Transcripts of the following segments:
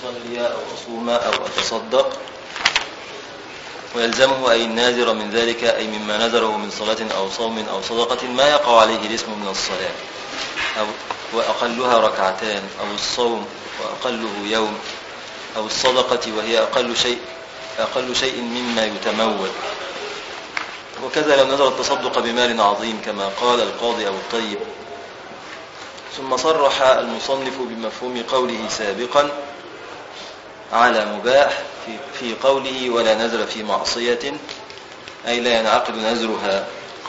أصلي أو أصوم أو أتصدق، ويلزمه أي الناذر من ذلك أي مما نذره من صلاة أو صوم أو صدقة ما يقع عليه الاسم من الصلاة أو وأقلها ركعتان، أو الصوم وأقله يوم، أو الصدقة وهي أقل شيء مما يتمول. وكذا لو نذر التصدق بمال عظيم كما قال القاضي أبو الطيب. ثم صرح المصنف بمفهوم قوله سابقا على مباح في قوله ولا نذر في معصية، أي لا ينعقد نذرها،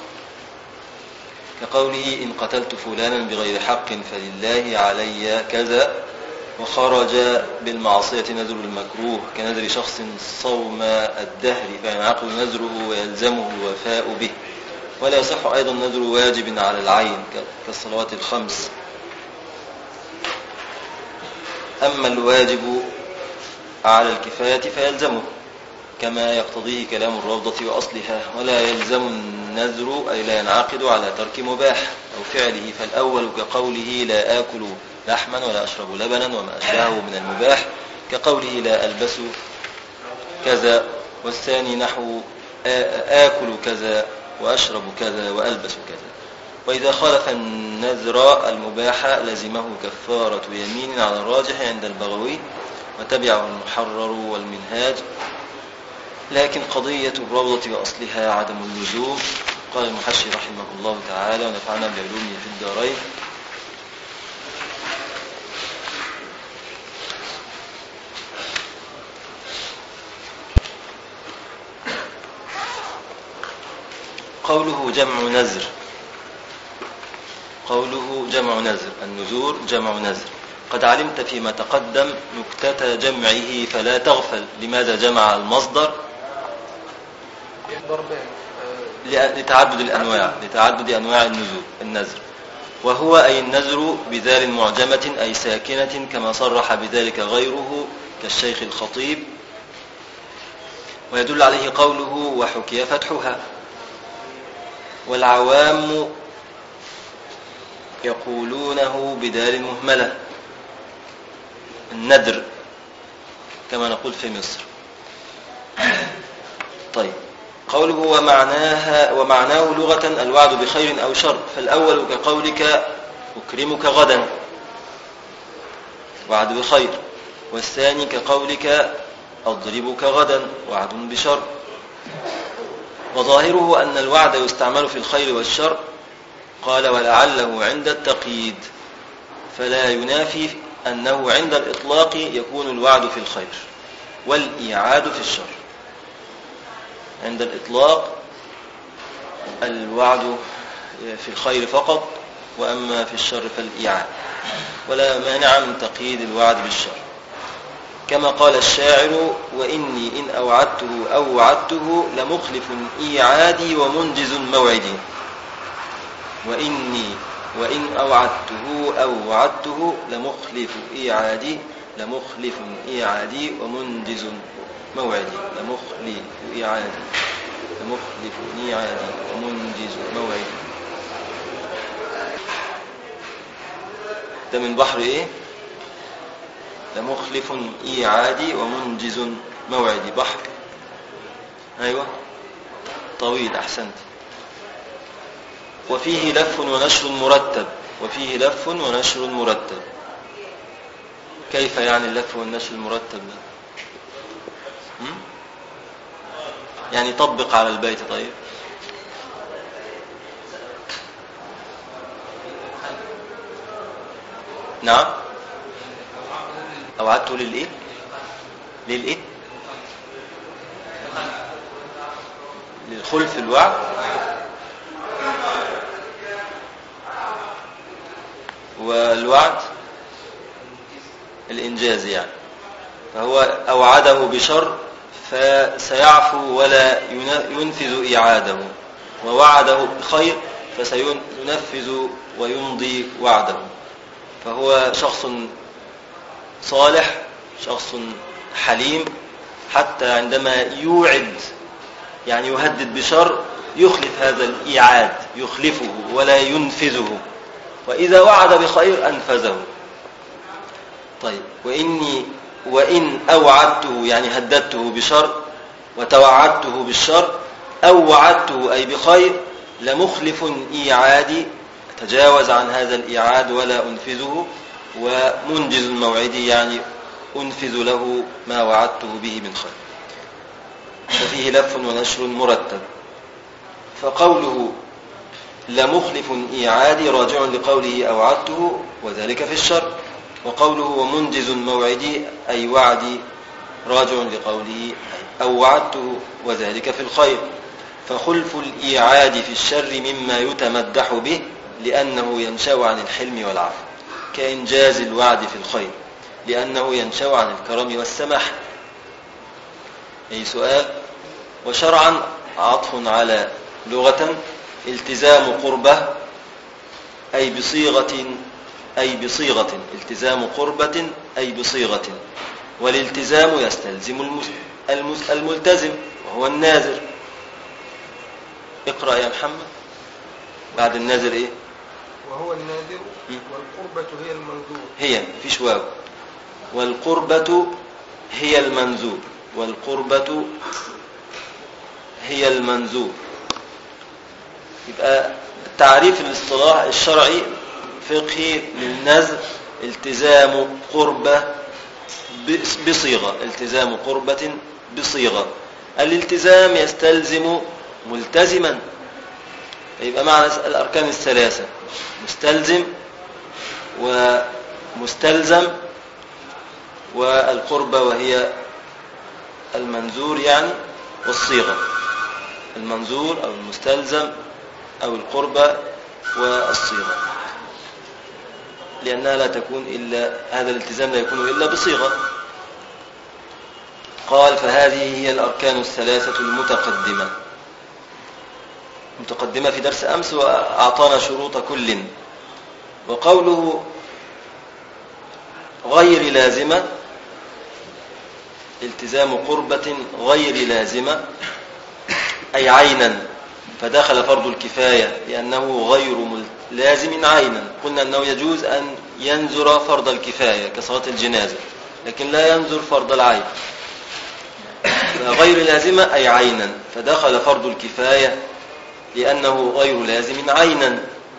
كقوله إن قتلت فلانا بغير حق فلله علي كذا، وخرج بالمعصية نذر المكروه كنذر شخص صوم الدهر فينعقد نذره ويلزمه الوفاء به. ولا يصح أيضا نذر واجب على العين كالصلوات الخمس. أما الواجب على الكفاية فيلزمه كما يقتضيه كلام الروضة وأصلها. ولا يلزم النذر أي لا ينعقد على ترك مباح أو فعله، فالأول كقوله لا آكل لحما ولا أشرب لبنا وما أشبهه من المباح، كقوله لا ألبس كذا، والثاني نحو آكل كذا وأشرب كذا وألبس كذا. وإذا خالف النذر المباح لزمه كفارة يمين على الراجح عند البغوي، وتبعه المحرر والمنهاج. لكن قضية الروضة وأصلها عدم اللزوم. قال المحشي رحمه الله تعالى ونفعنا بعلومه في الدارين: قوله جمع نذر، النذور جمع نذر. قد علمت فيما تقدم نكتة جمعه فلا تغفل. لماذا جمع المصدر؟ لتعدد أنواع النذر، وهو أي النذر بذال معجمة أي ساكنة، كما صرح بذلك غيره كالشيخ الخطيب. ويدل عليه قوله وحكي فتحها. والعوام يقولونه بدال مهملة الندر كما نقول في مصر. طيب، قوله ومعناه لغة الوعد بخير أو شر، فالأول كقولك أكرمك غدا وعد بخير، والثاني كقولك أضربك غدا وعد بشر. وظاهره أن الوعد يستعمل في الخير والشر. قال ولعله عند التقييد، فلا ينافي أنه عند الإطلاق يكون الوعد في الخير والإيعاد في الشر. عند الإطلاق الوعد في الخير فقط، وأما في الشر فالإيعاد، ولا مانع من تقييد الوعد بالشر. كما قال الشاعر وإني إن أوعدته أو وعدته لمخلف إيعادي ومنجز موعدي. وإن أوعدته أو وعدته لمخلف إيعادي ومنجز موعدي. لمخلف إيعادي ومنجز موعدي. ده من بحر إيه؟ لمخلف إيعادي ومنجز موعدي. بحر، أيوة، طويل، أحسنت. وفيه لف ونشر مرتب. كيف يعني اللف والنشر المرتب ده؟ يعني طبق على البيت. طيب، نعم. أوعدته للإيه؟ للخلف الوعد. والوعد الإنجاز يعني. فهو أوعده بشر فسيعفو ولا ينفذ إيعاده، ووعده بخير فسينفذ ويمضي وعده. فهو شخص صالح، شخص حليم، حتى عندما يوعد يعني يهدد بشر يخلف هذا الإيعاد، يخلفه ولا ينفذه، وإذا وعد بخير أنفذه. طيب، وإني وإن أوعدته يعني هددته بشر وتوعدته بالشر أو وعدته أي بخير لمخلف إيعادي، تجاوز عن هذا الإيعاد ولا أنفذه، ومنجز موعدي يعني أنفذ له ما وعدته به من خير. ففيه لف ونشر مرتب. فقوله لمخلف إيعادي راجع لقوله أوعدته وذلك في الشر، وقوله ومنجز موعدي أي وعدي راجع لقوله أو وعدته وذلك في الخير. فخلف الإيعاد في الشر مما يتمدح به لأنه ينشأ عن الحلم والعفو، كإنجاز الوعد في الخير لأنه ينشأ عن الكرم والسماح. أي سؤال. وشرعا عطف على لغة التزام قربة أي بصيغة التزام قربة أي بصيغة، والالتزام يستلزم الملتزم وهو الناذر. اقرأ يا محمد بعد الناذر إيه؟ وهو الناذر والقربة هي المنذور. هي فيش واو. والقربة هي المنذور. والقربة هي المنذور. يبقى تعريف الاصطلاح الشرعي فقهي للنذر التزام قربة بصيغة، التزام قربة بصيغة. الالتزام يستلزم ملتزما، يبقى معنى الأركان الثلاثة مستلزم ومستلزم والقربة وهي المنذور يعني، والصيغة المنذور أو المستلزم أو القربة والصيغة، لأنها لا تكون إلا هذا الالتزام لا يكون إلا بصيغة. قال فهذه هي الأركان الثلاثة المتقدمة في درس أمس، وأعطانا شروط كل. وقوله غير لازمة التزام قربة غير لازمة أي عينا، فدخل فرض الكفاية لأنه غير لازم عينا. قلنا أنه يجوز أن ينذر فرض الكفاية كصلاة الجنازة، لكن لا ينذر فرض العين. غير لازمة أي عينا، فدخل فرض الكفاية لأنه غير لازم عينا،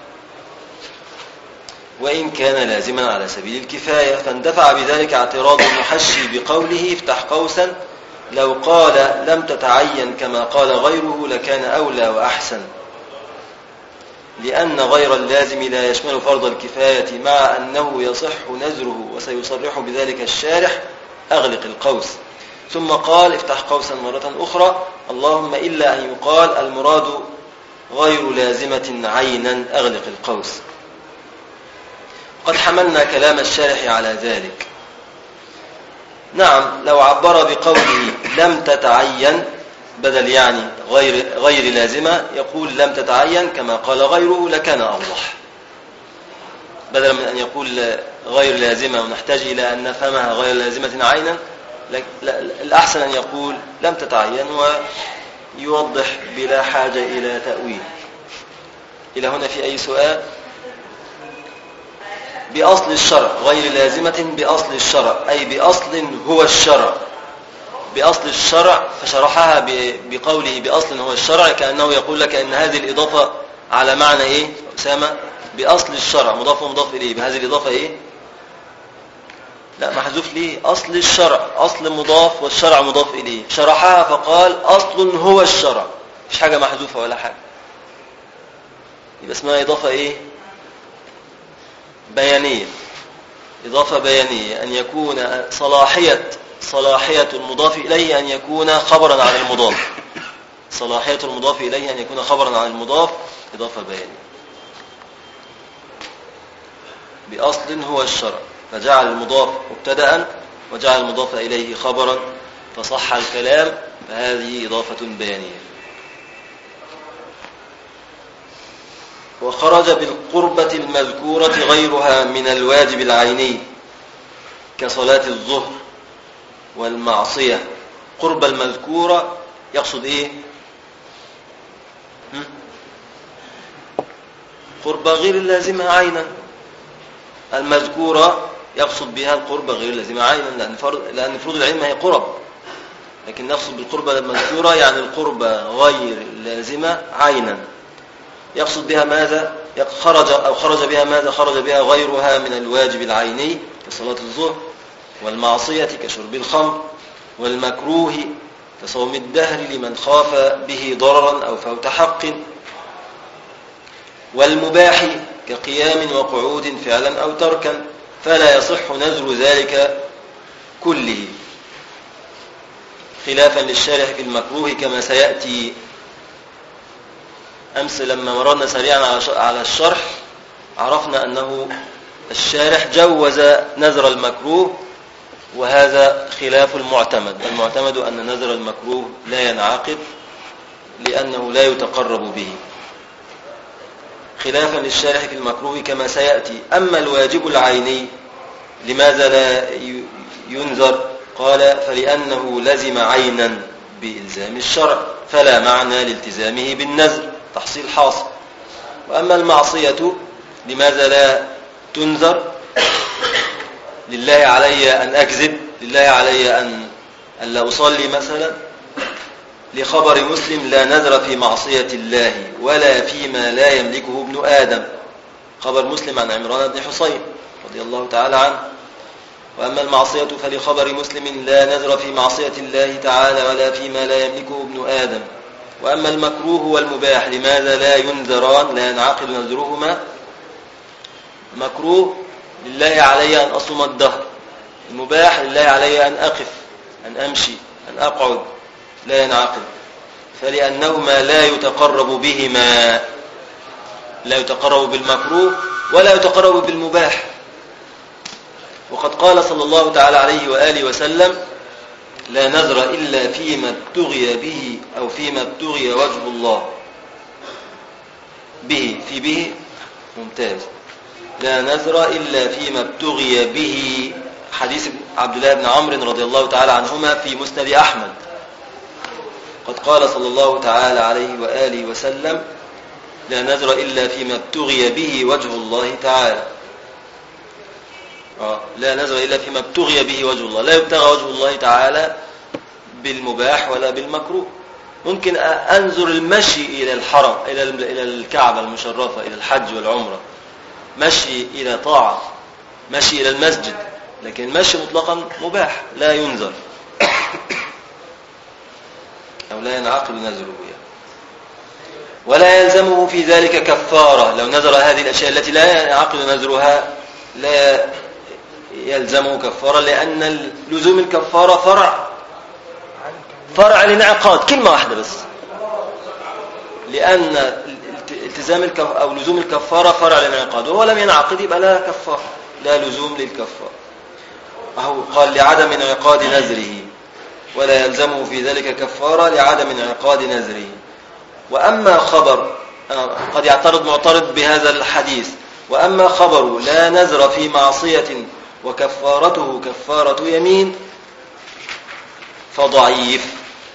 وإن كان لازما على سبيل الكفاية. فاندفع بذلك اعتراض المحشي بقوله افتح قوسا لو قال لم تتعين كما قال غيره لكان أولى وأحسن، لأن غير اللازم لا يشمل فرض الكفاية، مع أنه يصح نذره، وسيصرح بذلك الشارح أغلق القوس. ثم قال افتح قوسا مرة أخرى اللهم إلا أن يقال المراد غير لازمة عينا أغلق القوس. قد حملنا كلام الشارح على ذلك. نعم، لو عبر بقوله لم تتعين بدل يعني غير لازمة، يقول لم تتعين كما قال غيره لكان أوضح، بدلا من أن يقول غير لازمة ونحتاج إلى أن نفهمها غير لازمة عينا. الأحسن أن يقول لم تتعين ويوضح بلا حاجة إلى تأويل. إلى هنا في أي سؤال؟ بأصل الشرع غير لازمة بأصل الشرع أي بأصل هو الشرع. بأصل الشرع فشرحها بقوله بأصل هو الشرع، كأنه يقول لك أن هذه الإضافة على معنى إيه أسامة؟ بأصل الشرع مضاف ومضاف إليه، بهذه الإضافة إيه؟ لا محذوف ليه؟ أصل الشرع أصل مضاف والشرع مضاف إليه، شرحها فقال أصل هو الشرع، مش حاجة محذوفة ولا حاجة، يبقى اسمها إضافة إيه؟ بيانية. إضافة بيانية أن يكون صلاحية المضاف إليه أن يكون خبرا عن المضاف، صلاحية المضاف إليه أن يكون خبرا عن المضاف، إضافة بيانية. بأصل هو الشرع فجعل المضاف مبتدأ وجعل المضاف إليه خبرا فصح الكلام، فهذه إضافة بيانية. وخرج بالقربة المذكورة غيرها من الواجب العيني كصلاة الظهر والمعصية. قربة المذكورة يقصد إيه؟ قربة غير اللازمة عينا. المذكورة يقصد بها القرب غير اللازمة عينا، لأن فروض العين ما هي قرب، لكن نقصد بالقربة المذكورة يعني القربة غير اللازمة عينا. يقصد بها ماذا؟ خرج بها ماذا؟ خرج بها غيرها من الواجب العيني كصلاة الظهر، والمعصية كشرب الخمر، والمكروه كصوم الدهر لمن خاف به ضررا أو فوت حق، والمباح كقيام وقعود فعلا أو تركا، فلا يصح نذر ذلك كله، خلافا للشارح في المكروه كما سيأتي. أمس لما مررنا سريعا على الشرح عرفنا أنه الشارح جوز نذر المكروه، وهذا خلاف المعتمد. المعتمد أن نذر المكروه لا ينعقد لأنه لا يتقرب به، خلافا للشارح في المكروه كما سيأتي. أما الواجب العيني لماذا لا ينذر؟ قال فلأنه لزم عينا بإلزام الشرع، فلا معنى لالتزامه بالنذر، تحصيل حاصل. وأما المعصية لماذا لا تنذر؟ لله علي أن أكذب، لله علي أن لا أصلي مثلا، لخبر مسلم لا نذر في معصية الله ولا فيما لا يملكه ابن آدم، خبر مسلم عن عمران بن حصين رضي الله تعالى عنه. وأما المعصية فلخبر مسلم لا نذر في معصية الله تعالى ولا فيما لا يملكه ابن آدم. وأما المكروه والمباح لماذا لا ينذران؟ لا ينعقد نذرهما. مكروه لله علي أن أصوم الدهر، المباح لله علي أن أقف، أن أمشي، أن أقعد، لا ينعقد، فلأنهما لا يتقرب بهما، لا يتقرب بالمكروه ولا يتقرب بالمباح. وقد قال صلى الله تعالى عليه وآله وسلم لا نذر إلا فيما ابتغي به أو فيما ابتغي وجه الله به، في به ممتاز، لا نذر إلا فيما ابتغي به، حديث عبد الله بن عمرو رضي الله تعالى عنهما في مسند أحمد. قد قال صلى الله تعالى عليه وآله وسلم لا نذر إلا فيما ابتغي به وجه الله تعالى. لا نذر إلا فيما ابتغي به وجه الله، لا يبتغى وجه الله تعالى بالمباح ولا بالمكروه. ممكن أنذر المشي إلى الحرم، إلى الكعبة المشرفة، إلى الحج والعمرة، مشي إلى طاعة، مشي إلى المسجد، لكن المشي مطلقا مباح لا ينذر أو لا ينعقد نذره يعني. ولا يلزمه في ذلك كفارة، لو نذر هذه الأشياء التي لا ينعقد نذرها لا يلزمه كفارة، لأن لزوم الكفارة فرع الانعقاد، كلمة واحدة بس، لأن التزام أو لزوم الكفارة فرع الانعقاد، وهو لم ينعقد يبقى لا كفارة، لا لزوم للكفارة. أهو قال لعدم انعقاد نذره، ولا يلزمه في ذلك كفارة لعدم انعقاد نذره. وأما خبر، قد يعترض معترض بهذا الحديث، وأما خبر لا نذر في معصية وكفارته كفارة يمين فضعيف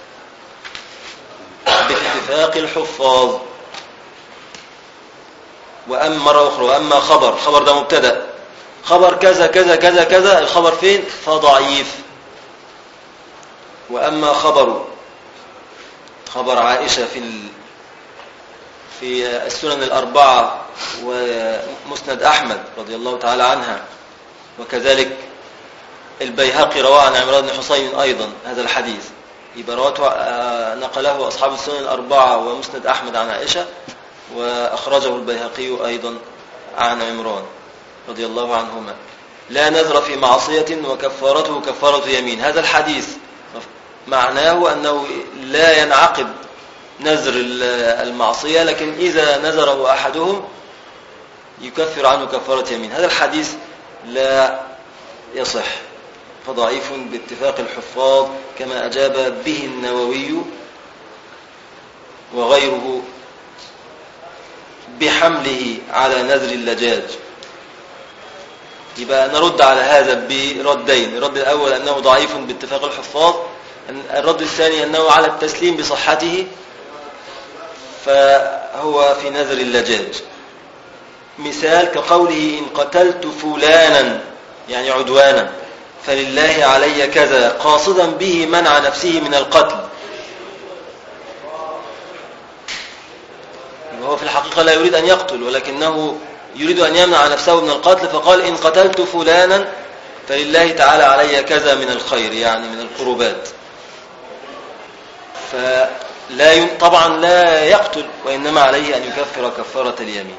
باتفاق الحفاظ. وأما مرة أخرى، وأما خبر ده مبتدأ، خبر كذا كذا كذا كذا، الخبر فين؟ فضعيف. وأما خبر عائشة في السنن الأربعة ومسند أحمد رضي الله تعالى عنها، وكذلك البيهقي رواه عن عمران بن حصين أيضا هذا الحديث، يبقى نقله أصحاب السنن الأربعة ومسند أحمد عن عائشة، وأخرجه البيهقي أيضا عن عمران رضي الله عنهما. لا نذر في معصية وكفارته كفارة يمين، هذا الحديث معناه أنه لا ينعقد نذر المعصية، لكن إذا نذره أحدهم يكفر عنه كفارة يمين. هذا الحديث لا يصح، فضعيف باتفاق الحفاظ، كما أجاب به النووي وغيره بحمله على نذر اللجاج. يبقى نرد على هذا بردين، الرد الأول أنه ضعيف باتفاق الحفاظ، الرد الثاني أنه على التسليم بصحته، فهو في نذر اللجاج. مثال كقوله إن قتلت فلانا يعني عدوانا، فلله علي كذا، قاصدا به منع نفسه من القتل. وهو في الحقيقة لا يريد أن يقتل، ولكنه يريد أن يمنع نفسه من القتل، فقال إن قتلت فلانا فلله تعالى علي كذا من الخير، يعني من القربات. طبعا لا يقتل، وإنما عليه أن يكفر كفارة اليمين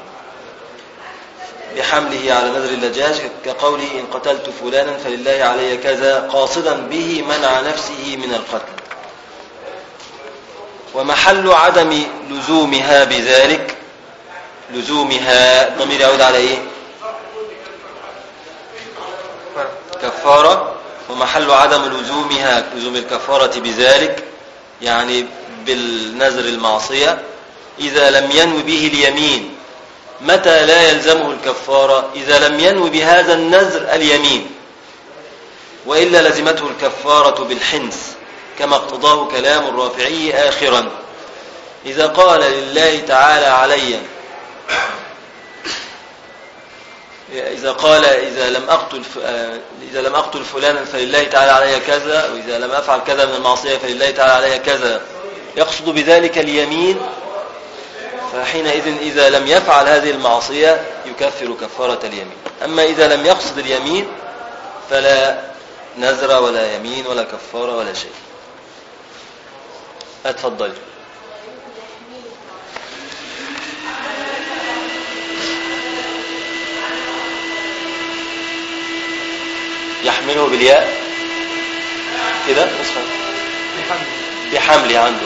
بحمله على نذر اللجاج، كقوله إن قتلت فلانا فلله علي كذا، قاصدا به منع نفسه من القتل. ومحل عدم لزومها بذلك، لزومها ضمير يعود على إيه؟ كفارة. ومحل عدم لزومها، لزوم الكفارة بذلك يعني بالنذر المعصية، إذا لم ينو به اليمين. متى لا يلزمه الكفارة؟ إذا لم ينو بهذا النذر اليمين، وإلا لزمته الكفارة بالحنث، كما اقتضاه كلام الرافعي آخرا. إذا قال لله تعالى علي، إذا لم أقتل فلانا فلله تعالى علي كذا، وإذا لم أفعل كذا من المعصية فلله تعالى علي كذا، يقصد بذلك اليمين، فحينئذ إذا لم يفعل هذه المعصية يكفر كفارة اليمين. أما إذا لم يقصد اليمين فلا نذر ولا يمين ولا كفارة ولا شيء. أتفضل. يحمله بالياء كده نسخة بحمله عنده.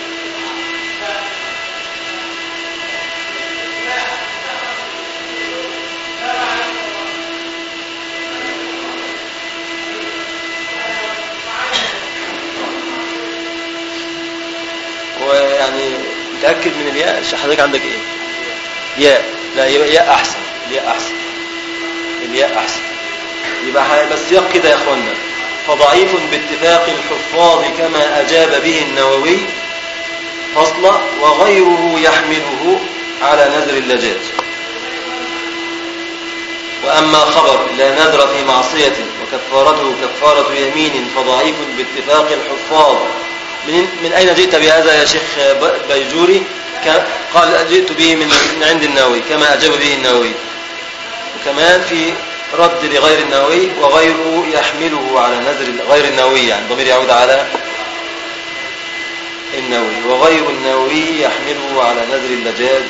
ويعني متأكد من الياء؟ حضرتك عندك ايه؟ ياء؟ لا، يبقى ياء احسن. الياء احسن. الياء احسن. يبقى بس سياق كده يا اخوانا: فضعيف باتفاق الحفاظ كما اجاب به النووي، فصل وغيره يحمله على نذر اللجاج. واما خبر لا نذر في معصية وكفارته كفارة يمين فضعيف باتفاق الحفاظ. من اين جئت بهذا يا شيخ بيجوري؟ قال جئت به من عند النووي كما اجاب به النووي. وكمان في رد لغير النووي: وغيره يحمله على نذر غير النووي، يعني ضمير يعود على النووي. وغير النووي يحمله على نذر اللجاج.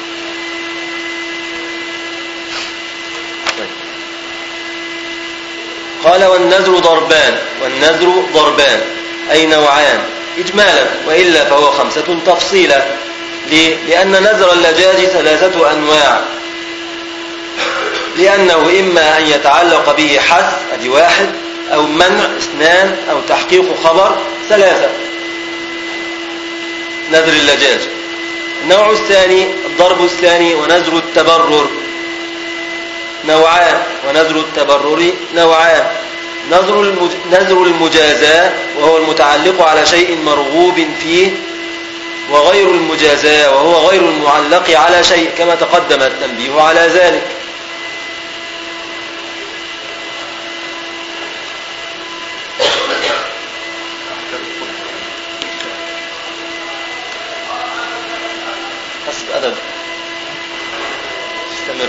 قال والنذر ضربان. والنذر ضربان أي نوعان إجمالا، وإلا فهو 5 تفصيلا. لأن نذر اللجاج 3 أنواع، لأنه إما أن يتعلق به حث أدي 1، أو منع 2، أو تحقيق خبر 3. نذر اللجاج. النوع الثاني الضرب الثاني ونذر التبرر نوعان، ونذر التبرر نوعان: نذر المجازاة وهو المتعلق على شيء مرغوب فيه، وغير المجازاة وهو غير المعلق على شيء، كما تقدم التنبيه على ذلك. حسب أدب استمر.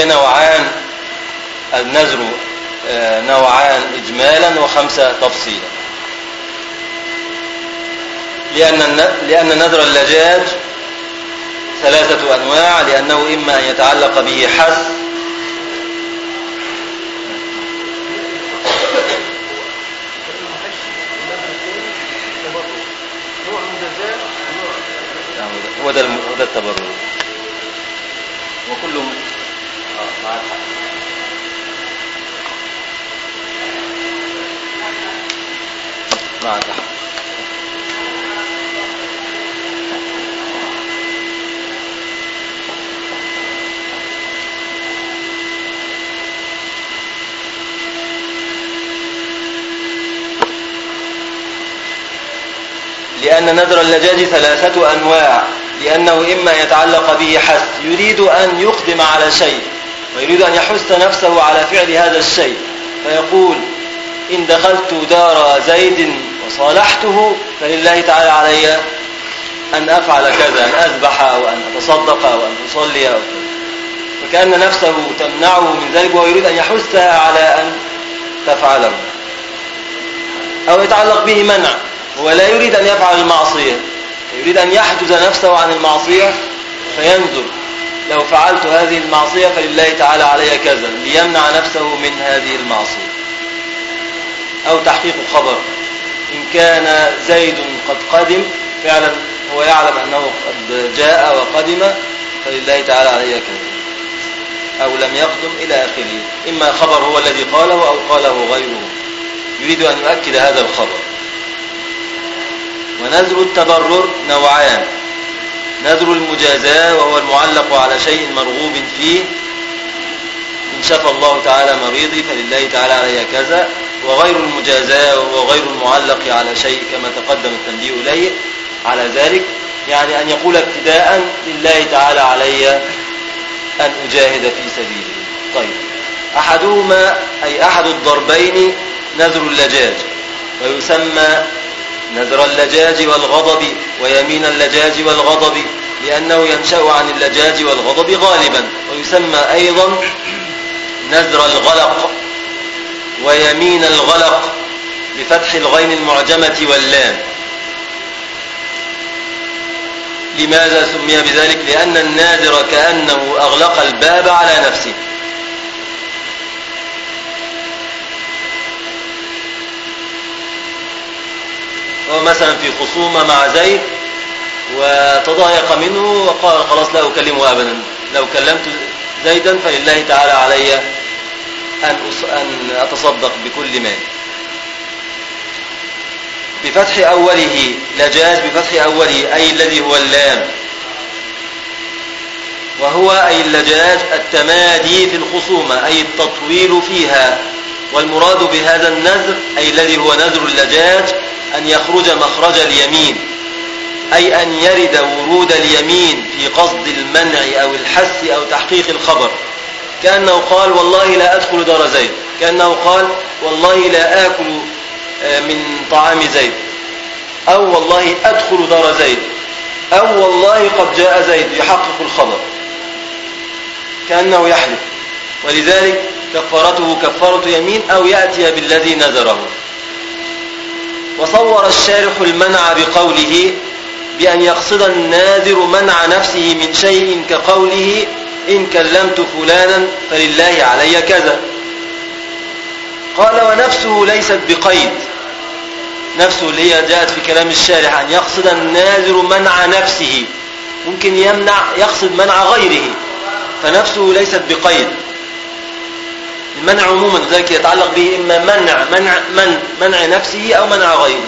وهي نوعان، النذر نوعان إجمالا وخمسة تفصيلا. لأن نذر اللجاج ثلاثة أنواع، لأنه إما أن يتعلق به حث هو ده التبرر وكله مع الحق. مع الحق لأن نذر اللجاج ثلاثة أنواع، لأنه إما يتعلق به حث، يريد أن يقدم على شيء ويريد أن يحث نفسه على فعل هذا الشيء، فيقول إن دخلت دار زيد وصالحته فلله تعالى علي أن أفعل كذا، أن أذبح أو أن أتصدق أو أن أصلي أو كذا، فكأن نفسه تمنعه من ذلك وهو يريد أن يحثها على أن تفعله. أو يتعلق به منع، هو لا يريد أن يفعل المعصية، يريد أن يحجز نفسه عن المعصية فينذر لو فعلت هذه المعصية فلله تعالى علي كذا، ليمنع نفسه من هذه المعصية. أو تحقيق خبر، إن كان زيد قد قدم فعلا، هو يعلم أنه قد جاء وقدم فلله تعالى علي كذا، أو لم يقدم إلى آخره. إما خبر هو الذي قاله أو قاله غيره، يريد أن يؤكد هذا الخبر. ونذر التبرر نوعان، نذر المجازاة وهو المعلق على شيء مرغوب فيه، إن شفى الله تعالى مريضي فلله تعالى علي كذا، وغير المجازاة وهو غير المعلق على شيء كما تقدم التنبيه إليه على ذلك، يعني أن يقول ابتداء لله تعالى علي أن أجاهد في سبيله. طيب، أحدهما أي أحد الضربين نذر اللجاج، ويسمى نذر اللجاج والغضب ويمين اللجاج والغضب، لأنه ينشأ عن اللجاج والغضب غالبا. ويسمى أيضا نذر الغلق ويمين الغلق بفتح الغين المعجمة واللام. لماذا سمي بذلك؟ لأن الناذر كأنه أغلق الباب على نفسه. ومثلا في خصومة مع زيد وتضايق منه وقال خلاص لا أكلمه أبدا، لو كلمت زيدا فلله تعالى علي أن أتصدق بكل مال. بفتح أوله لجاج، بفتح أوله أي الذي هو اللام، وهو أي اللجاج التمادي في الخصومة أي التطويل فيها. والمراد بهذا النذر أي الذي هو نذر اللجاج أن يخرج مخرج اليمين، أي أن يرد ورود اليمين في قصد المنع أو الحث أو تحقيق الخبر، كأنه قال والله لا أدخل دار زيد، كأنه قال والله لا آكل من طعام زيد، أو والله أدخل دار زيد، أو والله قد جاء زيد، يحقق الخبر كأنه يحلف. ولذلك كفارته كفارة يمين أو يأتي بالذي نذره. وصور الشارح المنع بقوله بأن يقصد الناذر منع نفسه من شيء كقوله إن كلمت فلانا فلله علي كذا. قال ونفسه ليست بقيد، نفسه اللي هي جاءت في كلام الشارح أن يقصد الناذر منع نفسه، ممكن يقصد منع غيره، فنفسه ليست بقيد. المنع عموما ذلك يتعلق به إما منع نفسه أو منع غيره.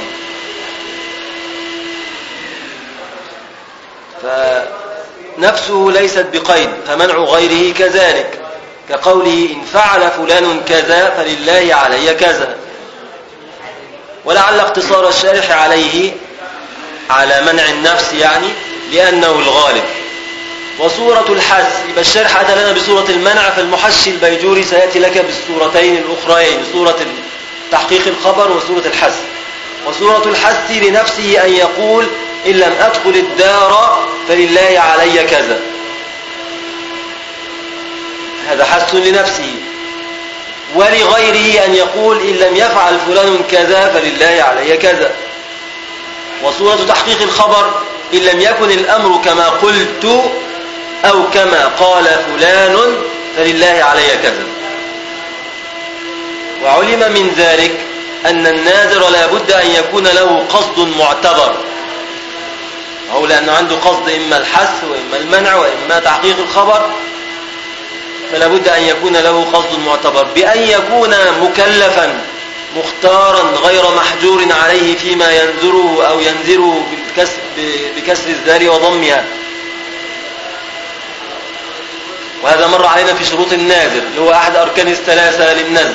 فنفسه ليست بقيد، فمنع غيره كذلك، كقوله إن فعل فلان كذا فلله علي كذا. ولعل اقتصار الشارح عليه على منع النفس يعني لأنه الغالب. وصورة الحث، يبقى الشارح أتى لنا بصورة المنع، فالمحشي البيجوري سيأتي لك بالصورتين الأخرين، صورة تحقيق الخبر وصورة الحث. وصورة الحث لنفسه أن يقول إن لم أدخل الدار فلله علي كذا، هذا حث لنفسه، ولغيره أن يقول إن لم يفعل فلان كذا فلله علي كذا. وصورة تحقيق الخبر إن لم يكن الأمر كما قلت أو كما قال فلان فلله علي كذا. وعلم من ذلك أن الناذر لا بد أن يكون له قصد معتبر، أو لأنه عنده قصد إما الحث وإما المنع وإما تحقيق الخبر، فلا بد أن يكون له قصد معتبر بأن يكون مكلفا مختارا غير محجور عليه فيما ينذره أو ينذره بكسر الذال وضمها. وهذا مر علينا في شروط الناذر اللي هو أحد أركان الثلاثة للنذر.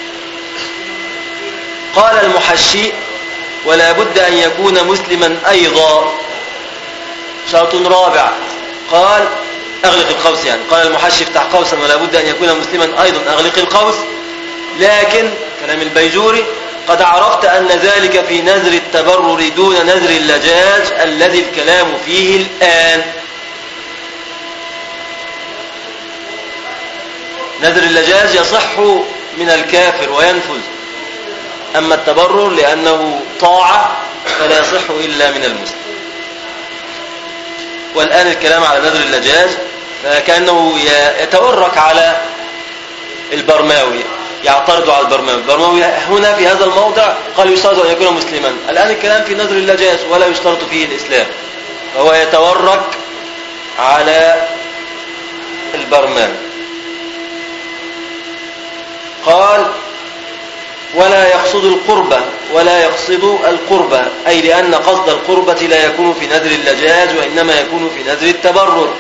قال المحشي ولا بد أن يكون مسلما أيضا. شرط رابع قال أغلق القوس، يعني قال المحشي افتح قوسا ولا بد أن يكون مسلما أيضا أغلق القوس. لكن كلام البيجوري قد عرفت أن ذلك في نذر التبرر دون نذر اللجاج الذي الكلام فيه الآن. نذر اللجاج يصح من الكافر وينفذ، أما التبرر لأنه طاعة فلا يصح إلا من المسلم. والآن الكلام على نذر اللجاج فكأنه يتورك على البرماوي، يعترض على البرماوي. البرماوي هنا في هذا الموضع قال يشترط أن يكون مسلما، الآن الكلام في نذر اللجاج ولا يشترط فيه الإسلام، فهو يتورك على البرماوي. قال ولا يقصد القربة ولا يقصد القربة، أي لأن قصد القربة لا يكون في نذر اللجاج وإنما يكون في نذر التبرر.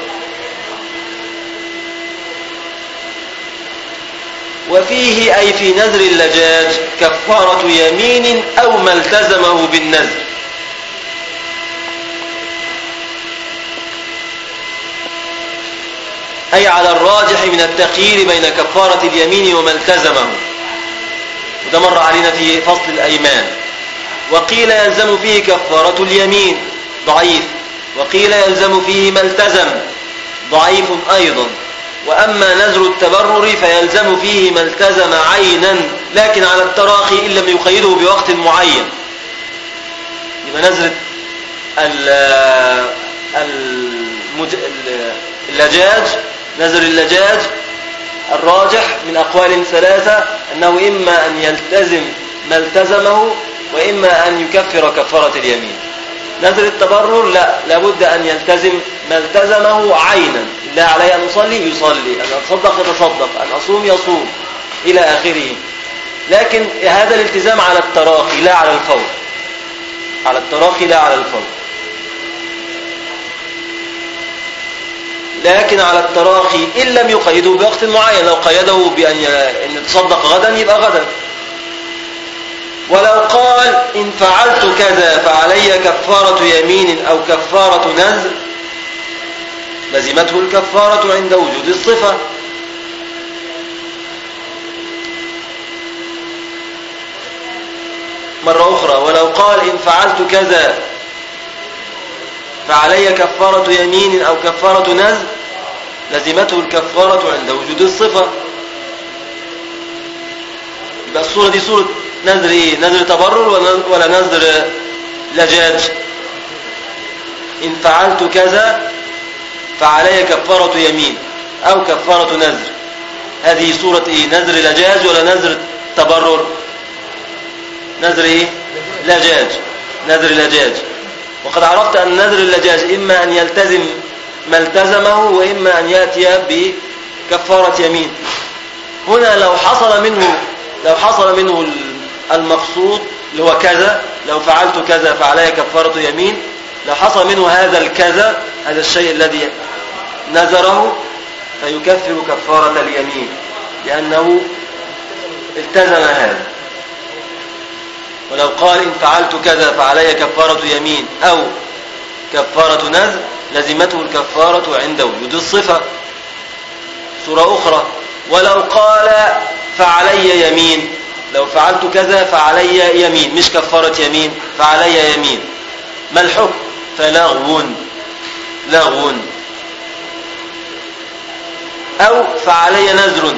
وفيه أي في نذر اللجاج كفارة يمين أو ما التزمه بالنذر. أي على الراجح من التخيير بين كفارة اليمين وما التزمه، وده مر علينا في فصل الأيمان. وقيل يلزم فيه كفارة اليمين ضعيف، وقيل يلزم فيه ما التزم ضعيف أيضا. وأما نذر التبرر فيلزم فيه ما التزم عينا لكن على التراخي إن لم يقيده بوقت معين. يبقى نذر اللجاج، نذر اللجاج الراجح من أقوال ثلاثة أنه إما أن يلتزم ما التزمه وإما أن يكفر كفارة اليمين. نذر التبرر لا، لابد أن يلتزم ما التزمه عينا، لا عليه أن يصلي يصلي، أن أتصدق يتصدق، أن أصوم يصوم إلى آخره. لكن هذا الالتزام على التراخي لا على الفور، على التراخي لا على الفور. لكن على التراخي إن لم يقيده بوقت معين، لو قيده بأن يتصدق غدا يبقى غدا. ولو قال إن فعلت كذا فعلي كفارة يمين أو كفارة نذر لزمته الكفارة عند وجود الصفة. مرة أخرى ولو قال إن فعلت كذا فعلي كفارة يمين أو كفارة نذر لزمته الكفارة عند وجود الصفة. يبقى الصورة دي صورة نذر إيه؟ نذر تبرر ولا نذر لجاج؟ إن فعلت كذا فعلي كفارة يمين أو كفارة نذر، هذه صورة إيه؟ نذر لجاج ولا نذر تبرر؟ نذر إيه؟ لجاج، نذر لجاج. وقد عرفت أن نذر اللجاج إما أن يلتزم ما التزمه وإما أن يأتي بكفارة يمين. هنا لو حصل منه المقصود اللي هو كذا، لو فعلت كذا فعلي كفارة يمين، لو حصل منه هذا الكذا، هذا الشيء الذي نذره، فيكفر كفارة اليمين لأنه التزم هذا. ولو قال إن فعلت كذا فعلي كفارة يمين أو كفارة نذر لزمته الكفارة عند وجود الصفة. سورة أخرى ولو قال فعلي يمين، لو فعلت كذا فعلي يمين، مش كفارة يمين، فعلي يمين، ما الحكم؟ فلغو، لغو. أو فعلي نذر.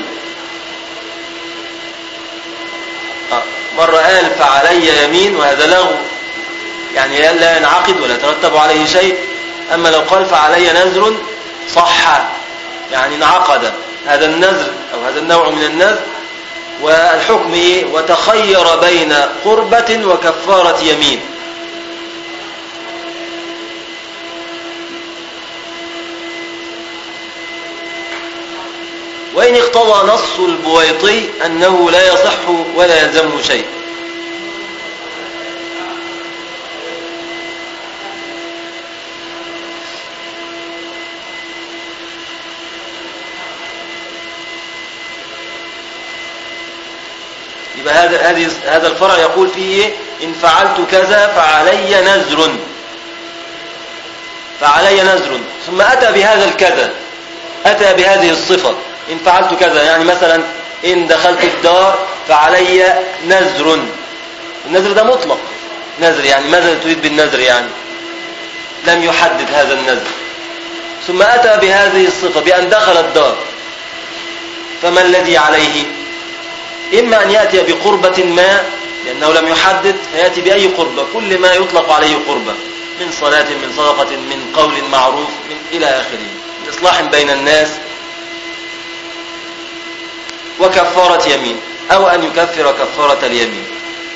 مرة قال فعلي يمين وهذا لغو، يعني لا ينعقد ولا يترتب عليه شيء. أما لو قال فعلي نذر صح، يعني انعقد هذا النذر أو هذا النوع من النذر. والحكم إيه؟ وتخير بين قربة وكفارة يمين. وإن اقتضى نص البويطي أنه لا يصح ولا يلزمه شيء. يبقى هذا الفرع يقول فيه إن فعلت كذا فعلي نذر، فعلي نذر، ثم أتى بهذا الكذا، أتى بهذه الصفة إن فعلت كذا. يعني مثلا إن دخلت الدار فعلي نذر. النذر ده مطلق، نذر يعني ماذا تريد بالنذر؟ يعني لم يحدد هذا النذر. ثم أتى بهذه الصفة بأن دخل الدار، فما الذي عليه؟ إما أن يأتي بقربة ما لأنه لم يحدد، فيأتي بأي قربة، كل ما يطلق عليه قربة، من صلاة، من صدقة، من قول معروف، من إلى آخره، من إصلاح بين الناس، وكفارة يمين، أو أن يكفر كفارة اليمين.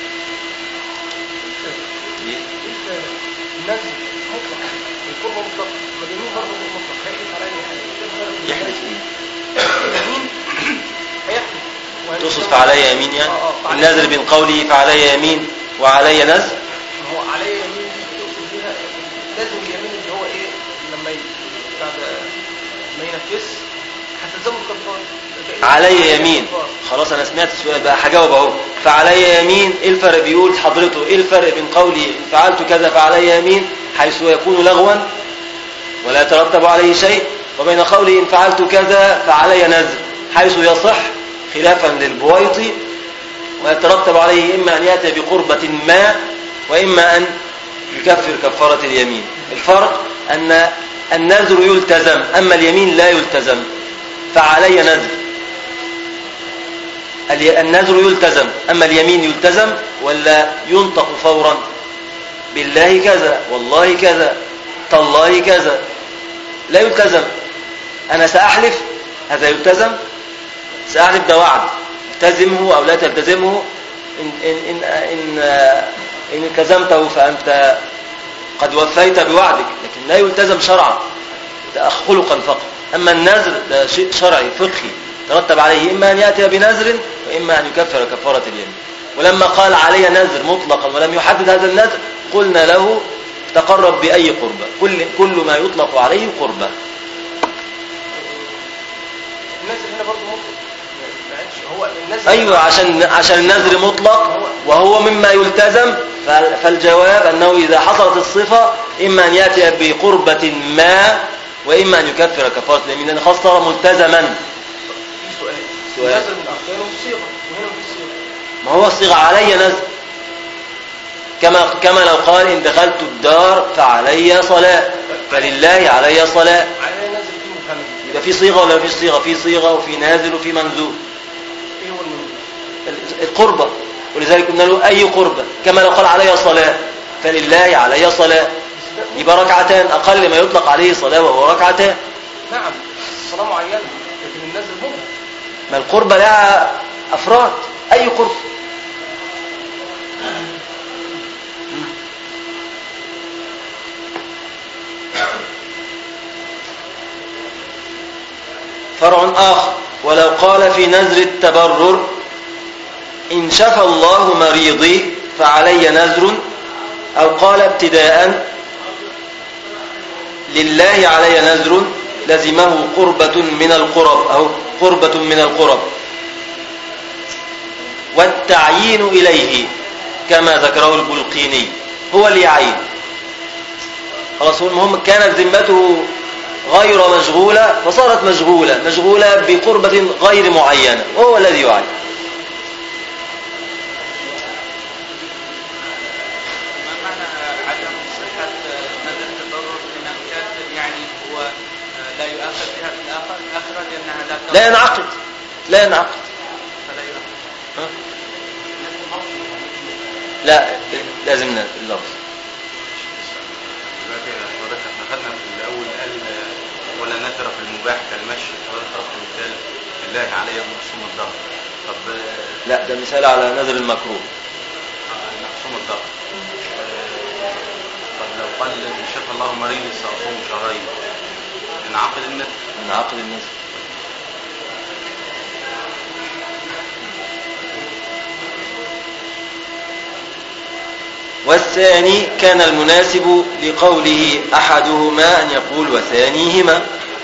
يحلف إيه؟ تقصد فعلي يمين يعني؟ النذر بين قوله فعلي يمين وعلي نذر. هو علي يمين تقصد بها لازم اليمين اللي هو ايه لما بعد ما ينفذ هتلزمه الكفاره. علي يمين، خلاص انا سمعت السؤال بقى هجاوب اهو. فعلي يمين، ايه الفرق؟ بيقول حضرته ايه الفرق بين قولي ان فعلت كذا فعلي يمين حيث يكون لغوا ولا يترتب عليه شيء، وبين قولي ان فعلت كذا فعلي نذر حيث يصح خلافا للبويطي ويترتب عليه إما أن يأتي بقربة ما وإما أن يكفر كفارة اليمين. الفرق أن النذر يلتزم أما اليمين لا يلتزم. فعلي نذر، النذر يلتزم أما اليمين يلتزم ولا ينطق فورا؟ بالله كذا، والله كذا، تالله كذا، لا يلتزم. أنا سأحلف، هذا يلتزم. سأحلف ده وعد، التزمه أو لا تلتزمه. إن التزمته فأنت قد وفيت بوعدك، لكن لا يلتزم شرعا، ده خلقا فقط. أما النذر ده شيء شرعي فقهي ترتب عليه إما أن يأتي بنذر وإما أن يكفر كفارة اليمين. ولما قال علي نذر مطلقا ولم يحدد هذا النذر قلنا له تقرب بأي قربة، كل ما يطلق عليه قربة. النذر هنا برضه مطلق، هو النذر أيوة، عشان النذر مطلق وهو مما يلتزم. فالجواب أنه إذا حصلت الصفة إما أن يأتي بقربة ما وإما أن يكفر كفارة اليمين، لأن خاص صار ملتزما. في سؤال النذر من أركانه الصيغة، وهنا في الصيغة ما هو الصيغة علي نذر، كما لو قال إن دخلت الدار فعلي صلاة، فلله علي صلاة. علي نذر في مفهمه، يبقى في صيغة ولا في صيغة؟ في صيغة وفي نازل وفي منذور. ايه هو المنذور؟ القربة، ولذلك قلنا له أي قربة. كما لو قال علي صلاة فلله علي صلاة، يبقى ركعتان، أقل ما يطلق عليه صلاة وهو ركعتان. نعم، الصلاة معينة، لكن النذر مبهم. ما القربة لها أفراد، أي قرب. فرع آخر، ولو قال في نذر التبرر إن شفى الله مريضي فعلي نذر، أو قال ابتداء لله علي نذر لزمه قربة من القرب، أو قربة من القرب والتعيين إليه كما ذكره البلقيني، هو اللي يعين. خلاص، المهم كانت ذمته غير مشغولة فصارت مشغولة بقربة غير معينة، وهو الذي يعين. يعني هو لا يؤخر بها في الآخرة لأنها لا لا ينعقد. لا ينعقد. لا لازم اللفظ. حضرتك احنا خدنا في الاول قال ولا نذر في المباح كالمشي ولا ترك المثال الله علي مقسوم الظهر. طب لا ده مثال على نذر المكروه. مقسوم الظهر. طب لو قال ان شاف الله مريض ساصوم شهرين ينعقد النذر. ينعقد النذر. والثاني كان المناسب لقوله أحدهما أن يقول وثانيهما.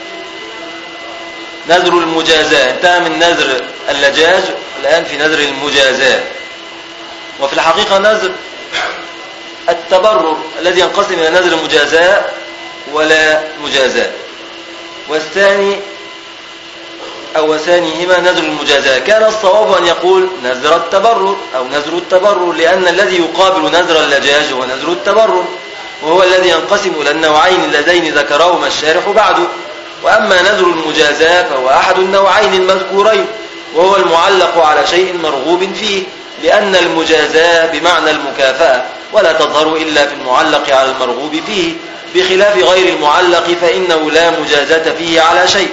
نذر المجازاة انتهى من نذر اللجاج، الآن في نذر المجازاة. وفي الحقيقة نذر التبرر الذي ينقسم إلى نذر المجازاة ولا مجازاة. والثاني أو وثانيهما نذر المجازاة. كان الصواب أن يقول نذر التبرر أو نذر التبرر، لأن الذي يقابل نذر اللجاج هو نذر التبرر، وهو الذي ينقسم إلى النوعين اللذين ذكرهما الشارح بعده. وأما نذر المجازاة فهو أحد النوعين المذكورين، وهو المعلق على شيء مرغوب فيه، لأن المجازاة بمعنى المكافأة ولا تظهر إلا في المعلق على المرغوب فيه، بخلاف غير المعلق فإنه لا مجازاة فيه على شيء.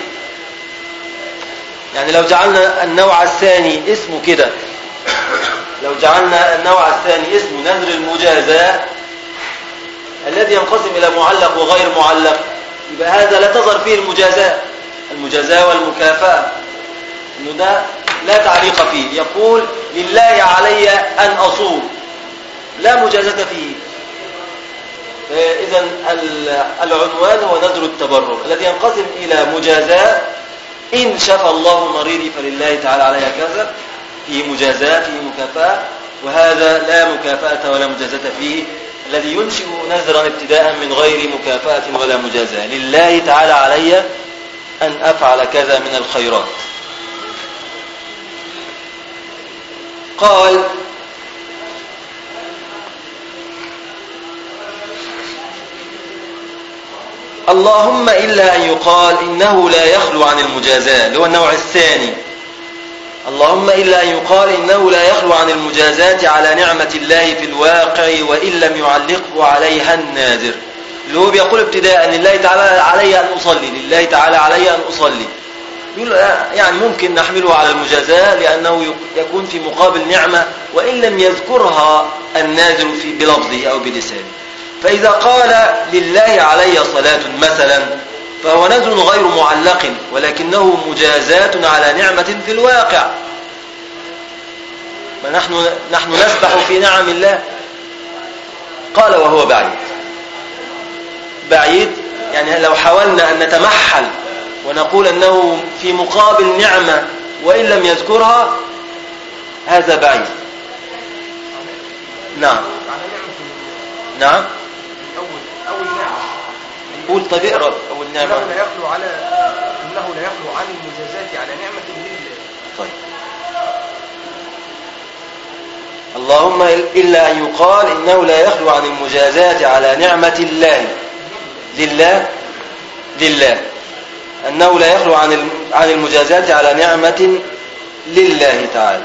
يعني لو جعلنا النوع الثاني اسمه كده، لو جعلنا النوع الثاني اسمه نذر المجازاة الذي ينقسم إلى معلق وغير معلق، يبقى هذا لا تظهر فيه المجازاة والمكافأة، إنه ده لا تعليق فيه. يقول لله علي أن أصوم، لا مجازاة فيه. إذن العنوان هو نذر التبرر الذي ينقسم إلى مجازاة، إن شفى الله مريضي فلله تعالى علي كذا، فيه مجازاة فيه مكافأة، وهذا لا مكافأة ولا مجازاة فيه، الذي ينشئ نذرا ابتداء من غير مكافأة ولا مجازاة. لله تعالى علي أن أفعل كذا من الخيرات. قال اللهم إلا أن يقال إنه لا يخلو عن المجازاة، اللي هو النوع الثاني. اللهم إلا أن يقال إنه لا يخلو عن المجازاة على نعمة الله في الواقع وإن لم يعلقه عليها الناذر، اللي هو بيقول ابتداء لله تعالى علي أن أصلي، لله تعالى علي أن أصلي. يقول يعني ممكن نحمله على المجازاة لأنه يكون في مقابل نعمة وإن لم يذكرها الناذر بلفظه أو بلسانه. فإذا قال لله علي صلاة مثلا فهو نذر غير معلق، ولكنه مجازاة على نعمة في الواقع. نحن نسبح في نعم الله. قال وهو بعيد، يعني لو حاولنا أن نتمحل ونقول أنه في مقابل نعمة وإن لم يذكرها هذا بعيد. نعم نعم. أول نعمة. قول طيب اقرأ أول نعمة. أنه لا يخلو عن المجازات على نعمة لله. طيب اللهم إلا أن يقال إنه لا يخلو عن المجازات على نعمة الله لله أنه لا يخلو عن المجازات على نعمة لله تعالى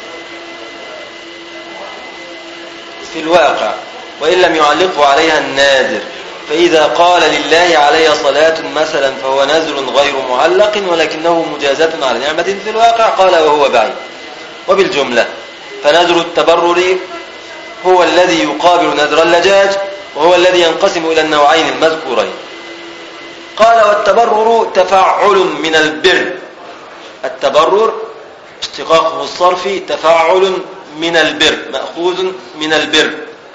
في الواقع وإن لم يعلقه عليها الناذر. فإذا قال لله علي صلاة مثلا فهو نذر غير معلق ولكنه مجازاة على نعمة في الواقع. قال وهو بعيد. وبالجملة فنذر التبرر هو الذي يقابل نذر اللجاج، وهو الذي ينقسم إلى النوعين المذكورين. قال والتبرر تفعل من البر. التبرر اشتقاقه الصرفي تفعل من البر، مأخوذ من البر.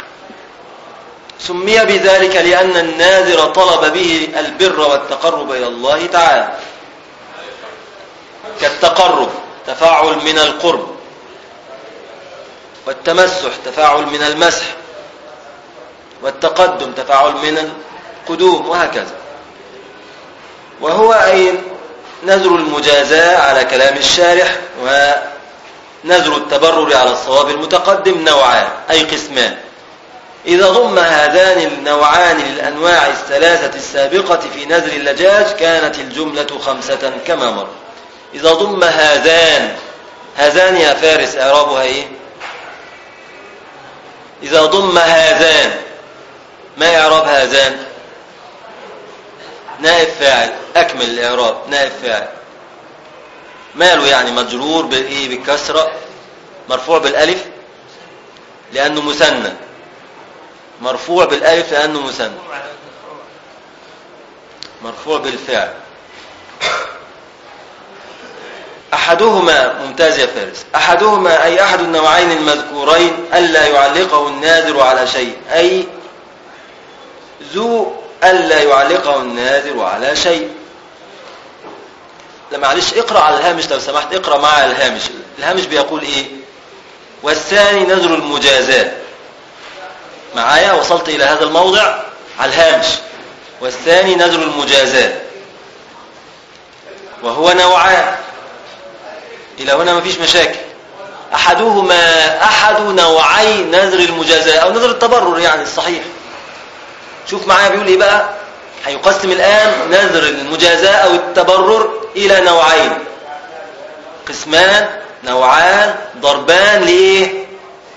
سمي بذلك لأن الناذر طلب به البر والتقرب إلى الله تعالى، كالتقرب تفاعل من القرب، والتمسح تفاعل من المسح، والتقدم تفاعل من القدوم، وهكذا. وهو أي نذر المجازاة على كلام الشارح، ونذر التبرر على الصواب المتقدم نوعان أي قسمان. إذا ضم هذان النوعان للأنواع الثلاثة السابقة في نذر اللجاج كانت الجملة 5 كما مر. إذا ضم هذان، هذان يا فارس إعرابها إيه؟ إذا ضم هذان ما إعراب هذان؟ نائب فاعل. أكمل الإعراب. نائب فاعل ماله يعني؟ مجرور بالإيه؟ بالكسرة، مرفوع بالألف لأنه مثنى، مرفوع بالألف لأنه مثنى، مرفوع بالفعل. أحدهما، ممتاز يا فارس، أحدهما أي أحد النوعين المذكورين ألا يعلقه الناذر على شيء، أي ذو ألا يعلقه الناذر على شيء. لا معلش، اقرأ على الهامش لو سمحت، اقرأ مع الهامش. الهامش بيقول إيه؟ والثاني نذر المجازاة. معايا؟ وصلت إلى هذا الموضع على الهامش. والثاني نذر المجازاة وهو نوعان. إلى هنا مفيش مشاكل. أحدهما أحد نوعي نذر المجازاة أو نذر التبرر يعني الصحيح. شوف معايا بيقول إيه بقى؟ هيقسم الآن نذر المجازاة أو التبرر إلى نوعين، قسمان، نوعان، ضربان لإيه؟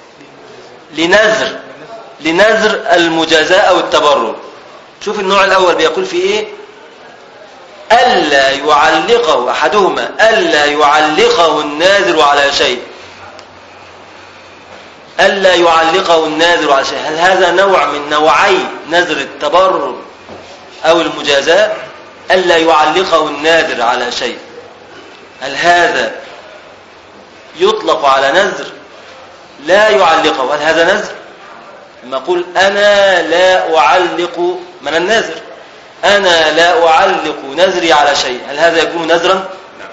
لنذر المجازاة أو التبرر. شوف النوع الأول بيقول في إيه؟ ألا يعلقه، أحدهما ألا يعلقه الناذر على شيء. ألا يعلقه الناذر على شيء، هل هذا نوع من نوعي نذر التبرر أو المجازاة؟ ألا يعلقه الناذر على شيء، هل هذا يطلق على نذر لا يعلقه؟ هل هذا نذر؟ لما أقول أنا لا أعلق من النذر، أنا لا أعلق نذري على شيء، هل هذا يكون نذرا؟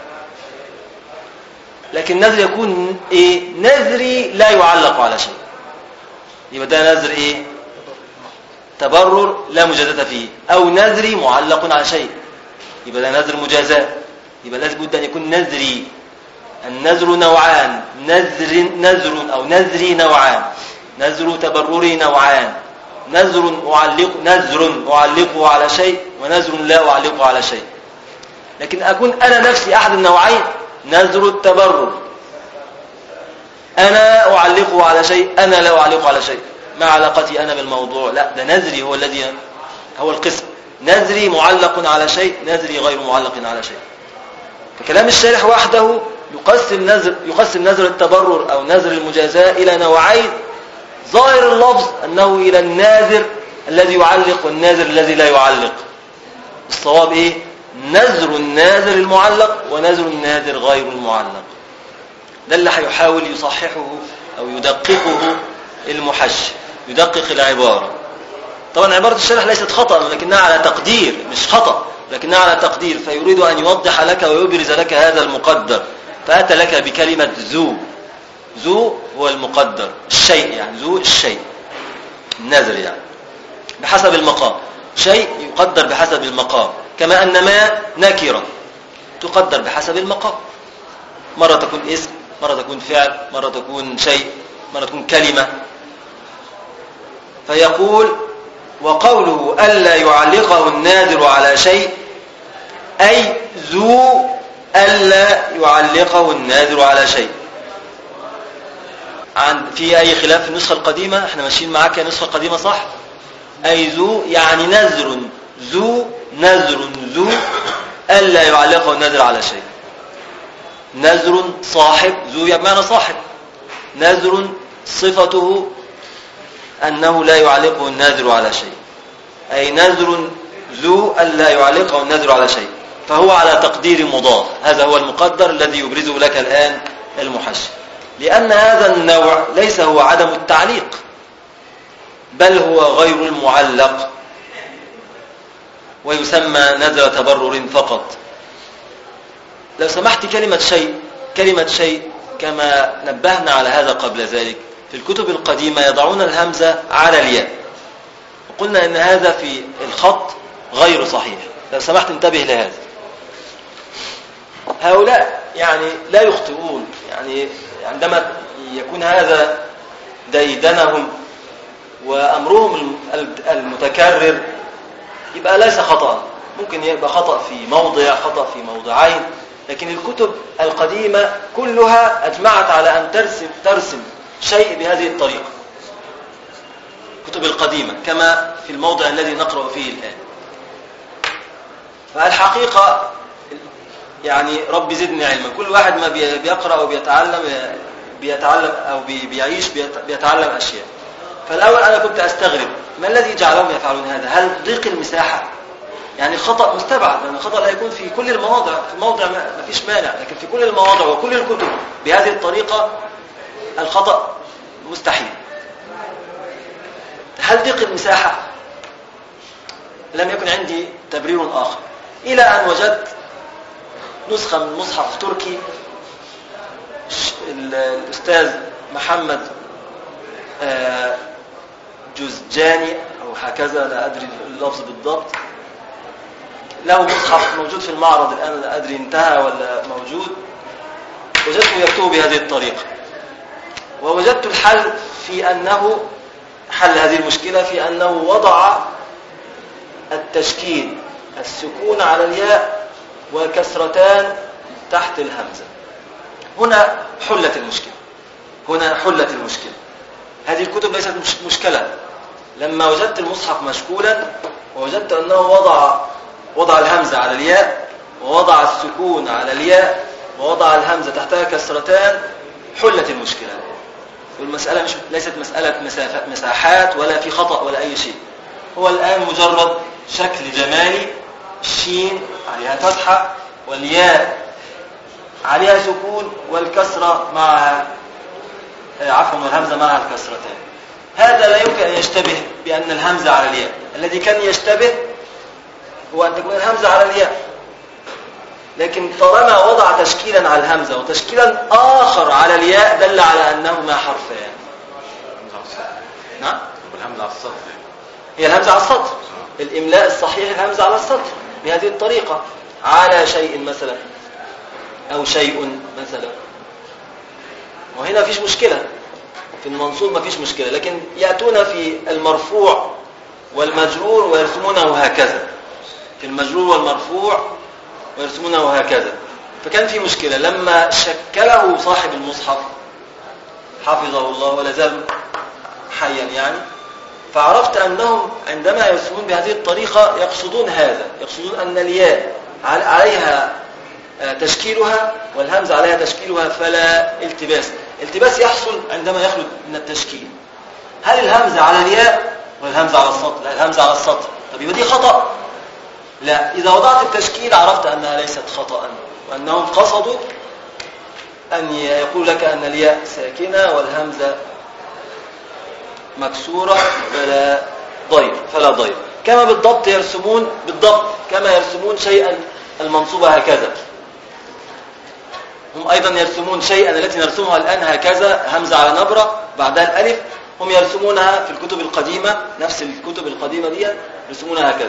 لكن نذر يكون إيه؟ نذري لا يعلق على شيء، يبقى ده نذر إيه؟ تبرر لا مجازاة فيه. أو نذري معلق على شيء، يبقى ده نذر مجازاة. يبقى لازم بد أن يكون نذري. النذر نوعان، نذر أو نذري نوعان، نذر تبرري نوعان، نذر أعلقه على شيء ونذر لا أعلقه على شيء. لكن أكون أنا نفسي أحد النوعين، نذر التبرر، أنا أعلقه على شيء، أنا لا أعلقه على شيء، ما علاقتي أنا بالموضوع؟ لا، ده نذري هو الذي هو القسم. نذري معلق على شيء، نذري غير معلق على شيء. فكلام الشارح وحده يقسم نذر التبرر أو نذر المجازاة إلى نوعين. ظاهر اللفظ أنه إلى الناذر الذي يعلق والناذر الذي لا يعلق. الصواب إيه؟ نذر الناذر المعلق ونذر الناذر غير المعلق. ده اللي هيحاول يصححه أو يدققه المحشي، يدقق العبارة. طبعا عبارة الشارح ليست خطأ، لكنها على تقدير، مش خطأ لكنها على تقدير، فيريد أن يوضح لك ويبرز لك هذا المقدر، فأتى لك بكلمة ذو هو المقدر، الشيء يعني، ذو الشيء، النذر يعني بحسب المقام، شيء يقدر بحسب المقام، كما أن ما نكرة تقدر بحسب المقام، مرة تكون اسم، مرة تكون فعل، مرة تكون شيء، مرة تكون كلمة. فيقول وقوله ألا يعلقه الناذر على شيء أي ذو ألا يعلقه الناذر على شيء. في أي خلاف في النسخة القديمة؟ احنا ماشيين معاك يا نسخة القديمة صح؟ أي ذو يعني نذر ذو ألا يعلقه الناذر على شيء. نذر صاحب، ذو بمعنى صاحب، نذر صفته أنه لا يعلقه الناذر على شيء، أي نذر ذو ألا يعلقه الناذر على شيء، فهو على تقدير مضاف. هذا هو المقدر الذي يبرزه لك الآن المحشي، لأن هذا النوع ليس هو عدم التعليق، بل هو غير المعلق، ويسمى نذر تبرر فقط. لو سمحت كلمة شيء كما نبهنا على هذا قبل ذلك، في الكتب القديمة يضعون الهمزة على الياء، وقلنا إن هذا في الخط غير صحيح. لو سمحت انتبه لهذا. هؤلاء يعني لا يخطئون، يعني عندما يكون هذا ديدنهم وأمرهم المتكرر يبقى ليس خطأ، ممكن يبقى خطأ في موضع، خطأ في موضعين، لكن الكتب القديمة كلها أجمعت على أن ترسم شيء بهذه الطريقة. الكتب القديمة كما في الموضع الذي نقرأ فيه الآن. فالحقيقة يعني رب زدني علما، كل واحد ما بيقرأ أو بيتعلم أو بيعيش بيتعلم أشياء. فالأول أنا كنت أستغرب ما الذي جعلهم يفعلون هذا؟ هل ضيق المساحة؟ يعني خطأ مستبعد، لأن الخطأ لا يكون في كل المواضع، في موضع ما فيش مانع، لكن في كل المواضع وكل الكتب بهذه الطريقة الخطأ مستحيل. هل ضيق المساحة؟ لم يكن عندي تبرير آخر، إلى أن وجدت نسخة من مصحف تركي الأستاذ محمد جوزجاني أو هكذا، لا أدري اللفظ بالضبط، له مصحف موجود في المعرض الآن، لا أدري انتهى ولا موجود. وجدته يكتب بهذه الطريقة، ووجدت الحل في أنه حل هذه المشكلة في أنه وضع التشكيل السكون على الياء وكسرتان تحت الهمزة. هنا حلت المشكلة، هنا حلت المشكلة. هذه الكتب ليست مشكلة. لما وجدت المصحف مشكولا ووجدت أنه وضع الهمزة على الياء ووضع السكون على الياء ووضع الهمزة تحتها كسرتان، حلت المشكلة. والمسألة ليست مسألة مساحات ولا في خطأ ولا أي شيء. هو الآن مجرد شكل جمالي، الشين عليها فتحة والياء عليها سكون والكسرة معها والهمزة معها الكسرتان. هذا لا يمكن أن يشتبه بأن الهمزة على الياء. الذي كان يشتبه هو أن تكون الهمزة على الياء، لكن طالما وضع تشكيلا على الهمزة وتشكيلا آخر على الياء دل على أنهما حرفان. نعم، الهمزة على السطر، هي الهمزة على السطر. الإملاء الصحيح الهمزة على السطر بهذه الطريقة، على شيء مثلا أو شيء مثلا. وهنا فيش مشكلة، في المنصوب ما فيش مشكلة، لكن يأتون في المرفوع والمجرور ويرسمونه هكذا، في المجرور والمرفوع ويرسمونه هكذا. فكان في مشكلة لما شكله صاحب المصحف حفظه الله ولا زال حيا يعني، فعرفت أنهم عندما يرسمون بهذه الطريقة يقصدون هذا، يقصدون أن الياء عليها تشكيلها والهمزة عليها تشكيلها، فلا التباس يحصل عندما يخلط من التشكيل. هل الهمزة على الياء ولا الهمزة على السطر؟ لا، الهمزة على السطر. طب يبقى دي خطأ؟ لا، إذا وضعت التشكيل عرفت أنها ليست خطأ، وأنهم قصدوا أن يقول لك أن الياء ساكنة والهمزة مكسورة فلا ضير. كما بالضبط يرسمون كما يرسمون شيئا المنصوبة هكذا، هم أيضا يرسمون شيئا التي نرسمها الآن هكذا، همزة على نبرة بعدها الألف، هم يرسمونها في الكتب القديمة، نفس الكتب القديمة دي يرسمونها هكذا،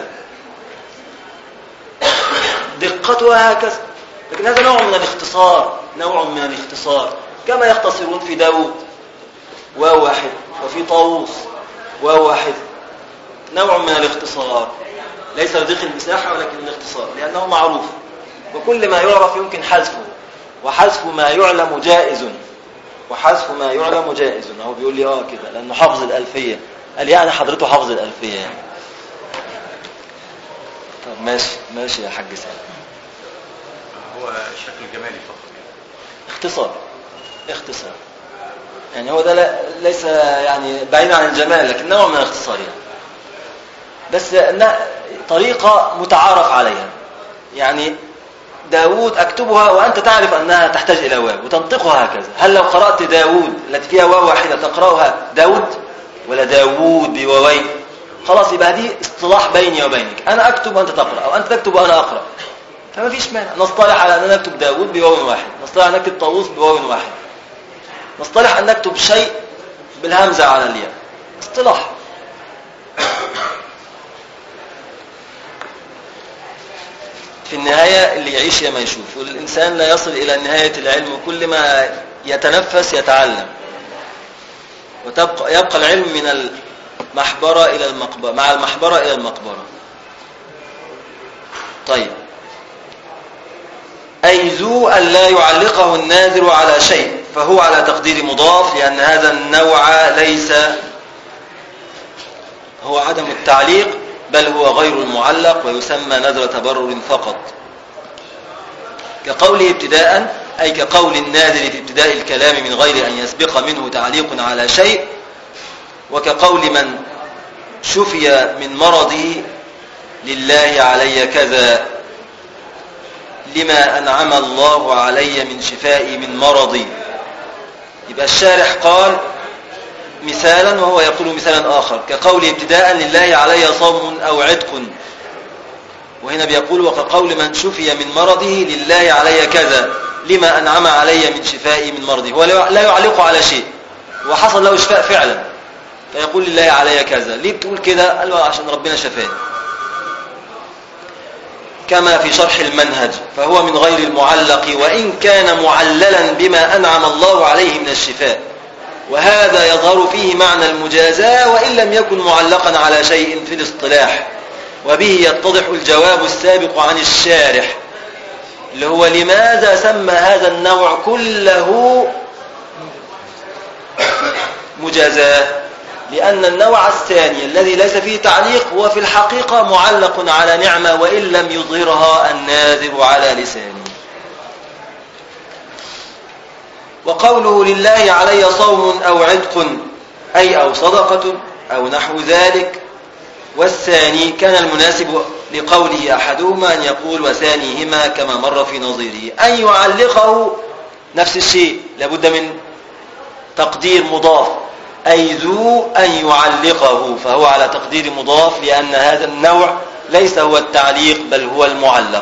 دقتها هكذا. لكن هذا نوع من الاختصار، كما يختصرون في داود واو واحد، وفي طاووس واو واحد، نوع من الاختصار، ليس لضيق المساحة ولكن الاختصار، لأنه معروف، وكل ما يعرف يمكن حذفه، وحذف ما يعلم جائز، هو بيقول لي كده لأنه حافظ الألفية، قال يعني حضرته حافظ الألفية يعني. طب ماشي يا حاج سعيد، هو شكل جمالي فقط، اختصار يعني، هو ده ليس يعني بعيد عن الجمال، لكن نوع من الاختصار يعني، بس طريقة متعارف عليها. يعني داود أكتبها وأنت تعرف أنها تحتاج إلى واو وتنطقها هكذا. هل لو قرأت داود التي فيها واو واحدة تقرأها داود ولا داوود بواوين؟ خلاص، يبقى دي اصطلاح بيني وبينك، أنا أكتب وأنت تقرأ، أو أنت تكتب وأنا أقرأ، فما فيش مانع. نصطلح على أن نكتب داود بواو واحد، نصطلح أن نكتب طاووس بواو واحد، نصطلح أن نكتب شيء بالهمزة على الياء، اصطلاح. في النهاية اللي يعيش يا ما يشوف، والإنسان لا يصل إلى نهاية العلم، وكل ما يتنفس يتعلم، يبقى العلم من المحبرة إلى المقبرة، مع المحبرة إلى المقبرة. طيب، أي ذو أن لا يعلقه الناذر على شيء، فهو على تقدير مضاف، لأن هذا النوع ليس هو عدم التعليق، بل هو غير المعلق، ويسمى نذر تبرر فقط. كقوله ابتداء، أي كقول الناذر في ابتداء الكلام من غير أن يسبق منه تعليق على شيء، وكقول من شفي من مرضه لله علي كذا، لما أنعم الله علي من شفائي من مرضي. يبقى الشارح قال مثالا وهو يقول مثالا آخر، كقول ابتداء لله علي صوم أو عتق، وهنا بيقول وكقول من شفي من مرضه لله علي كذا، لما أنعم علي من شفائي من مرضي. هو لا يعلق على شيء، وحصل له شفاء فعلا، فيقول لله علي كذا. ليه بتقول كده؟ قال له عشان ربنا شفاني. كما في شرح المنهج، فهو من غير المعلق وإن كان معللا بما أنعم الله عليه من الشفاء، وهذا يظهر فيه معنى المجازاة وإن لم يكن معلقا على شيء في الاصطلاح. وبه يتضح الجواب السابق عن الشارح، اللي هو لماذا سمى هذا النوع كله مجازاة؟ لأن النوع الثاني الذي ليس فيه تعليق هو في الحقيقة معلق على نعمة وإن لم يظهرها الناذر على لسانه. وقوله لله علي صوم أو عتق، أي أو صدقة أو نحو ذلك. والثاني كان المناسب لقوله أحدهما أن يقول وثانيهما كما مر في نظيره، أن يعلقه نفس الشيء، لابد من تقدير مضاف، أي ذو أن يعلقه، فهو على تقدير مضاف، لأن هذا النوع ليس هو التعليق بل هو المعلق.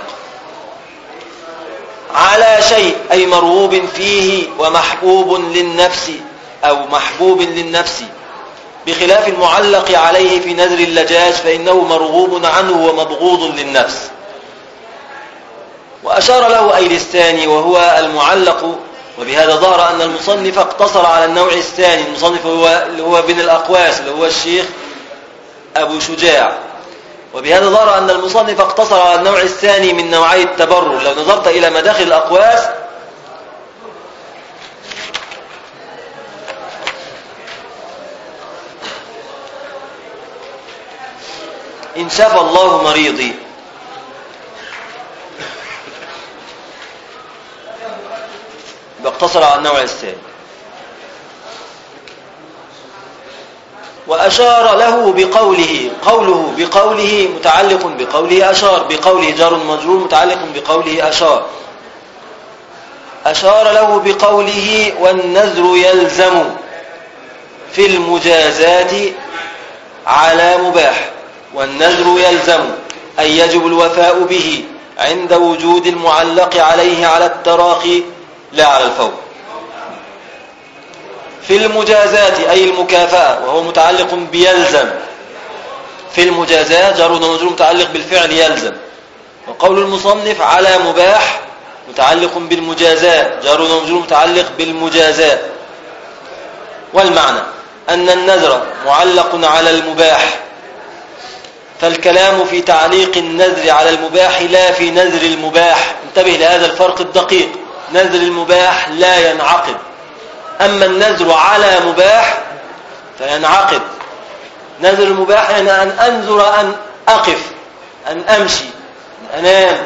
على شيء أي مرغوب فيه ومحبوب للنفس أو محبوب للنفس، بخلاف المعلق عليه في نذر اللجاج فإنه مرغوب عنه ومبغوض للنفس. وأشار له أي للثاني وهو المعلق، وبهذا ظهر أن المصنف اقتصر على النوع الثاني. المصنف اللي هو بن الأقواس، اللي هو الشيخ أبو شجاع. وبهذا ظهر أن المصنف اقتصر على النوع الثاني من نوعي التبرر. لو نظرت إلى مداخل الأقواس إن شفى الله مريضي، باقتصر على النوع الثاني. وأشار له بقوله، قوله بقوله متعلق بقوله أشار، بقوله جار مجرور متعلق بقوله أشار. أشار له بقوله والنذر يلزم في المجازات على مباح. والنذر يلزم أي يجب الوفاء به عند وجود المعلق عليه على التراخي لا على الفور. في المجازات أي المكافأة، وهو متعلق بيلزم. في المجازات جار ومجرور متعلق بالفعل يلزم. وقول المصنف على مباح متعلق بالمجازات، جار ومجرور متعلق بالمجازات. والمعنى أن النذر معلق على المباح، فالكلام في تعليق النذر على المباح لا في نذر المباح. انتبه لهذا الفرق الدقيق، نذر المباح لا ينعقد، أما النذر على مباح فينعقد. نذر المباح يعني أن أنذر أن أقف، أن أمشي، أن أنام.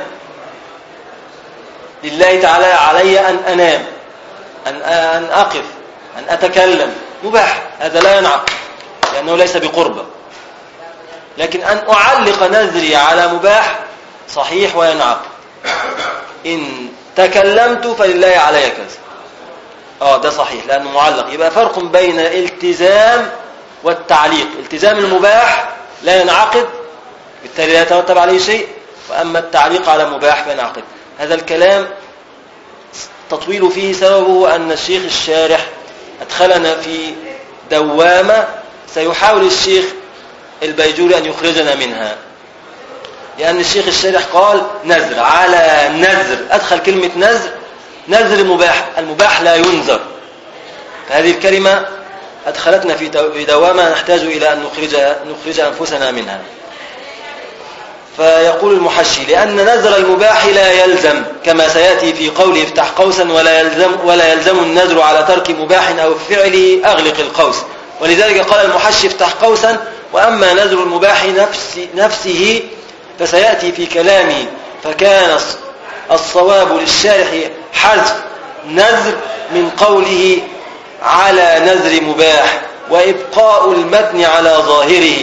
لله تعالى علي أن أنام، أن أقف، أن أتكلم، مباح، هذا لا ينعقد لأنه ليس بقربة. لكن أن أعلق نذري على مباح صحيح وينعقد. إن تكلمت فلله علي كذا، ده صحيح لأنه معلق. يبقى فرق بين الالتزام والتعليق. التزام المباح لا ينعقد، بالتالي لا يترتب عليه شيء، وأما التعليق على مباح فينعقد. هذا الكلام تطويل فيه سببه أن الشيخ الشارح أدخلنا في دوامة سيحاول الشيخ البيجوري أن يخرجنا منها، لأن الشيخ الشارح قال نذر على نذر، أدخل كلمة نذر، نذر مباح، المباح لا ينذر. فهذه الكلمة أدخلتنا في دوامة نحتاج إلى أن نخرج أنفسنا منها. فيقول المحشي لأن نذر المباح لا يلزم كما سيأتي في قوله افتح قوسا ولا يلزم النذر على ترك مباح أو فعله أغلق القوس. ولذلك قال المحشي افتح قوسا. وأما نذر المباح نفسه فسيأتي في كلامه. فكان الصواب للشارح حذف نذر من قوله على نذر مباح وإبقاء المتن على ظاهره،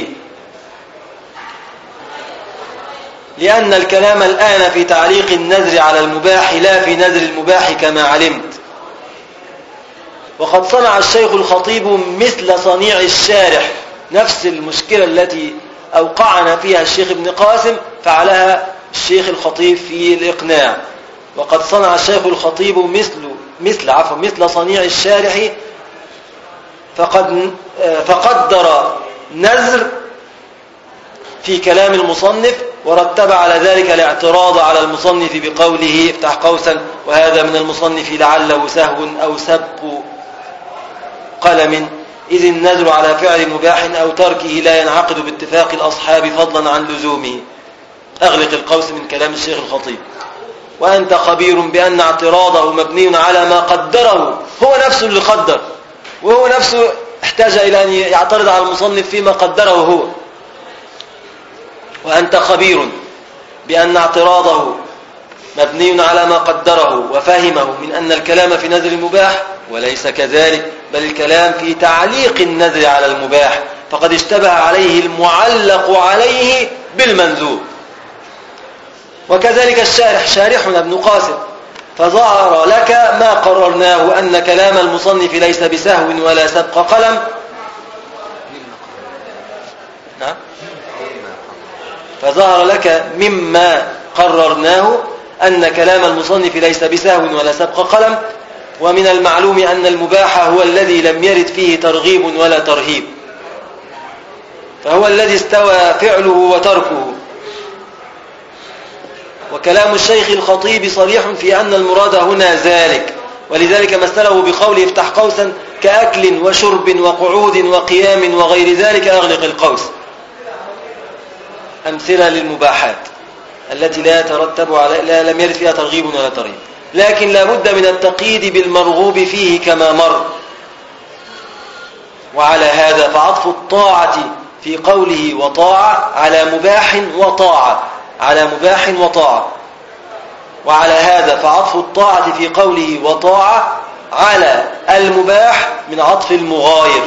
لأن الكلام الآن في تعليق النذر على المباح لا في نذر المباح كما علمت. وقد صنع الشيخ الخطيب مثل صنيع الشارح، نفس المشكلة التي أوقعنا فيها الشيخ ابن قاسم فعلها الشيخ الخطيب في الإقناع. وقد صنع الشيخ الخطيب مثل صنيع الشارح فقدر نذر في كلام المصنف ورتب على ذلك الاعتراض على المصنف بقوله افتح قوسا وهذا من المصنف لعله سهو أو سبق قلم، إذ النذر على فعل مباح أو تركه لا ينعقد باتفاق الأصحاب فضلا عن لزومه. أغلق القوس من كلام الشيخ الخطيب. وأنت خبير بأن اعتراضه مبني على ما قدره، هو نفسه اللي قدر، وهو نفسه احتاج إلى أن يعترض على المصنف فيما قدره هو. وأنت خبير بأن اعتراضه مبني على ما قدره وفهمه من أن الكلام في نذر المباح، وليس كذلك، بل الكلام في تعليق النذر على المباح، فقد اشتبه عليه المعلق عليه بالمنذور. وكذلك الشارح شارحنا ابن قاسم، فظهر لك ما قررناه أن كلام المصنف ليس بسهو ولا سبق قلم. نعم. فظهر لك مما قررناه أن كلام المصنف ليس بسهو ولا سبق قلم. ومن المعلوم أن المباح هو الذي لم يرد فيه ترغيب ولا ترهيب، فهو الذي استوى فعله وتركه. وكلام الشيخ الخطيب صريح في أن المراد هنا ذلك، ولذلك مثله بقوله افتح قوسا كأكل وشرب وقعود وقيام وغير ذلك أغلق القوس. أمثلة للمباحات التي لا يترتب على لم يرد فيها ترغيب ولا ترهيب، لكن لا بد من التقييد بالمرغوب فيه كما مر. وعلى هذا فعطف الطاعة في قوله وطاعة على مباح وطاعة، على مباح وطاعة. وعلى هذا فعطف الطاعة في قوله وطاعة على المباح من عطف المغاير.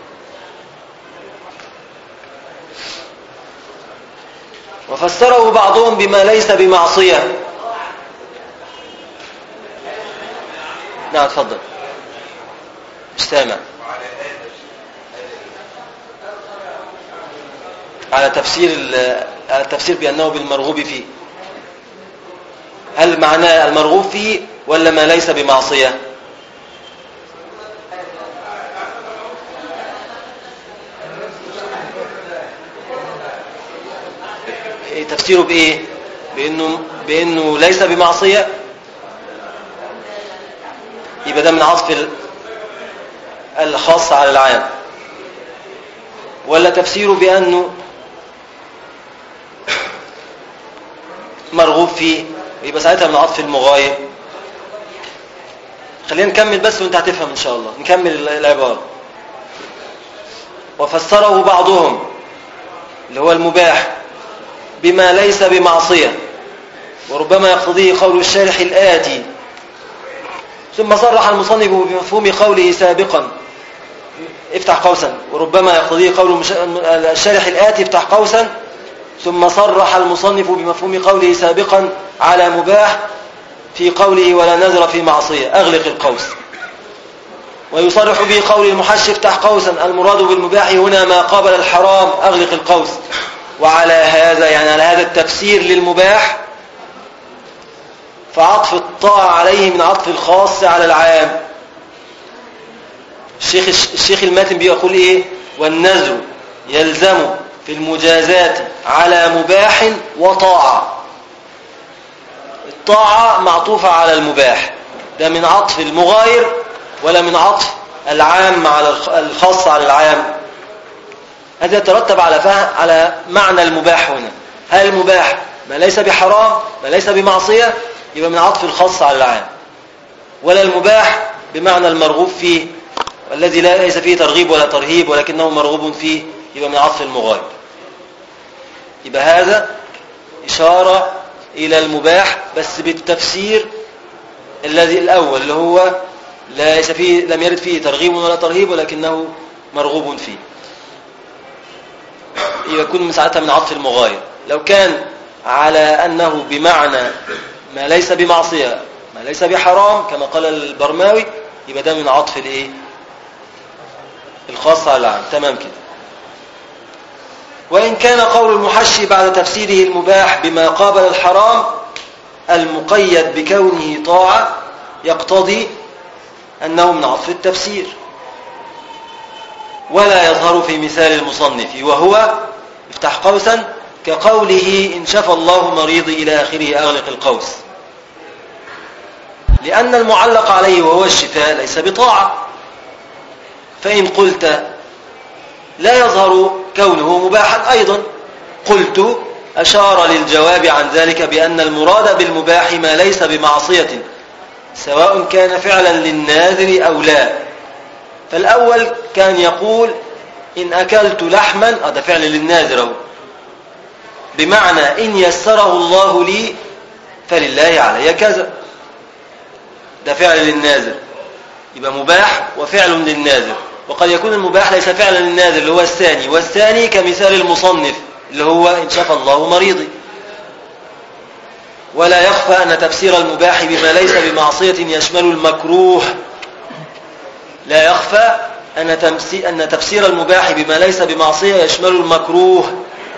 وفسره بعضهم بما ليس بمعصية. نعم تفضل، مش سامع. على التفسير بأنه بالمرغوب فيه. هل معناه المرغوب فيه ولا ما ليس بمعصية؟ تفسيره بإيه؟ بأنه ليس بمعصية، يبقى ده من عطف الخاص على العام. ولا تفسيره بأنه مرغوب فيه، يبقى ساعتها من عطف المغاير. خلينا نكمل بس وانت هتفهم ان شاء الله. نكمل العبارة. وفسره بعضهم اللي هو المباح بما ليس بمعصية، وربما يقتضيه قول الشارح الآتي. ثم صرح المصنف بمفهوم قوله سابقا افتح قوسا، وربما يقتضيه قول الشارح الآتي افتح قوسا. ثم صرح المصنف بمفهوم قوله سابقا على مباح في قوله ولا نذر في معصية أغلق القوس. ويصرح به قول المحشي افتح قوسا المراد بالمباح هنا ما قابل الحرام أغلق القوس. وعلى هذا يعني على هذا التفسير للمباح فعطف الطاعة عليه من عطف الخاص على العام. الشيخ الماتن بيقول ايه؟ والنذر يلزم في المجازات على مباح وطاعة. الطاعة معطوفة على المباح، ده من عطف المغاير ولا من عطف العام على الخاص على العام. هذا يترتب على معنى المباح هنا. هل المباح ما ليس بحرام ما ليس بمعصية يبقى من عطف الخاص على العام، ولا المباح بمعنى المرغوب فيه والذي ليس فيه ترغيب ولا ترهيب ولكنه مرغوب فيه يبقى من عطف المغاير. يبقى هذا إشارة إلى المباح بس بالتفسير الذي الأول اللي هو ليس فيه لم يرد فيه ترغيب ولا ترهيب ولكنه مرغوب فيه، يكون من ساعتها من عطف المغاير. لو كان على أنه بمعنى ما ليس بمعصية ما ليس بحرام كما قال البرماوي يبقى ده من عطف الايه الخاص على العام. تمام كده. وإن كان قول المحشي بعد تفسيره المباح بما قابل الحرام المقيد بكونه طاعة يقتضي أنه من عطف التفسير، ولا يظهر في مثال المصنف وهو افتح قوسا كقوله إن شفى الله مريضي إلى آخره أغلق القوس، لأن المعلق عليه وهو الشفاء ليس بطاعة. فإن قلت لا يظهر كونه مباحا أيضا قلت أشار للجواب عن ذلك بأن المراد بالمباح ما ليس بمعصية سواء كان فعلا للناذر أو لا. فالأول كان يقول إن أكلت لحما هذا فعل للناذر بمعنى إن يسره الله لي فلله علي كذا، ده فعل للناذر يبقى مباح وفعل للناذر. وقد يكون المباح ليس فعلا للناذر اللي هو الثاني، والثاني كمثال المصنف اللي هو إن شفى الله مريضي. ولا يخفى أن تفسير المباح بما ليس بمعصية يشمل المكروه. لا يخفى أن تفسير المباح بما ليس بمعصية يشمل المكروه،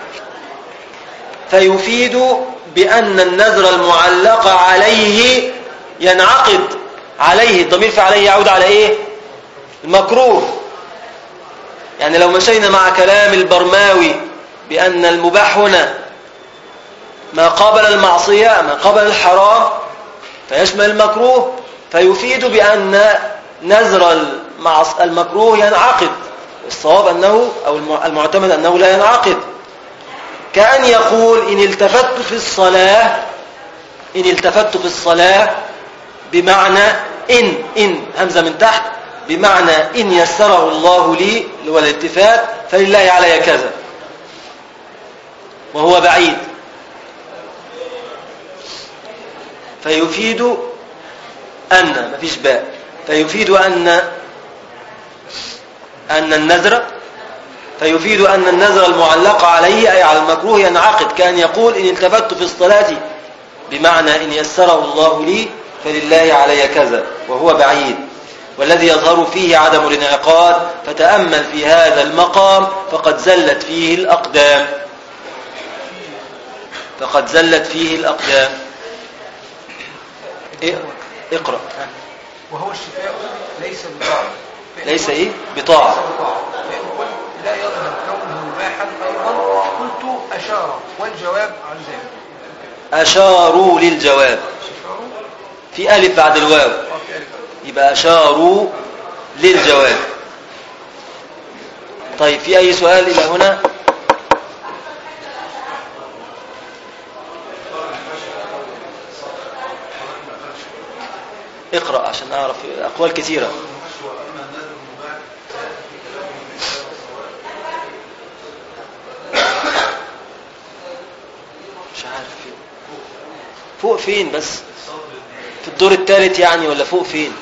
فيفيد بأن النذر المعلق عليه ينعقد عليه. الضمير في عليه يعود على إيه؟ المكروه. يعني لو مشينا مع كلام البرماوي بأن المباح هنا ما قابل المعصية ما قابل الحرام فيشمل المكروه، فيفيد بأن نذر المكروه ينعقد. الصواب أنه أو المعتمد أنه لا ينعقد. كأن يقول إن التفت في الصلاة بمعنى إن همزة من تحت بمعنى إن يسره الله لي والالتفات فلله علي كذا، وهو بعيد. فيفيد أن مفيش باء، فيفيد أن النذر المعلق عليه أي على المكروه ينعقد. كان يقول إن التفت في الصلاة بمعنى إن يسره الله لي فلله علي كذا، وهو بعيد. والذي يظهر فيه عدم الانعقاد، فتأمل في هذا المقام فقد زلت فيه الأقدام. اقرأ. وهو الشفاء ليس بطاعة. ليس إيه؟ بطاعة. فإن قلت لا يظهر كونه مباحا أيضا قلت أشار، والجواب عن ذلك. أشاروا للجواب في ألف بعد الواو يبقى أشاروا للجواب. طيب في أي سؤال إلى هنا؟ اقرأ عشان أعرف أقوال كثيرة. مش عارف فوق فين بس في الدور الثالث يعني ولا فوق فين؟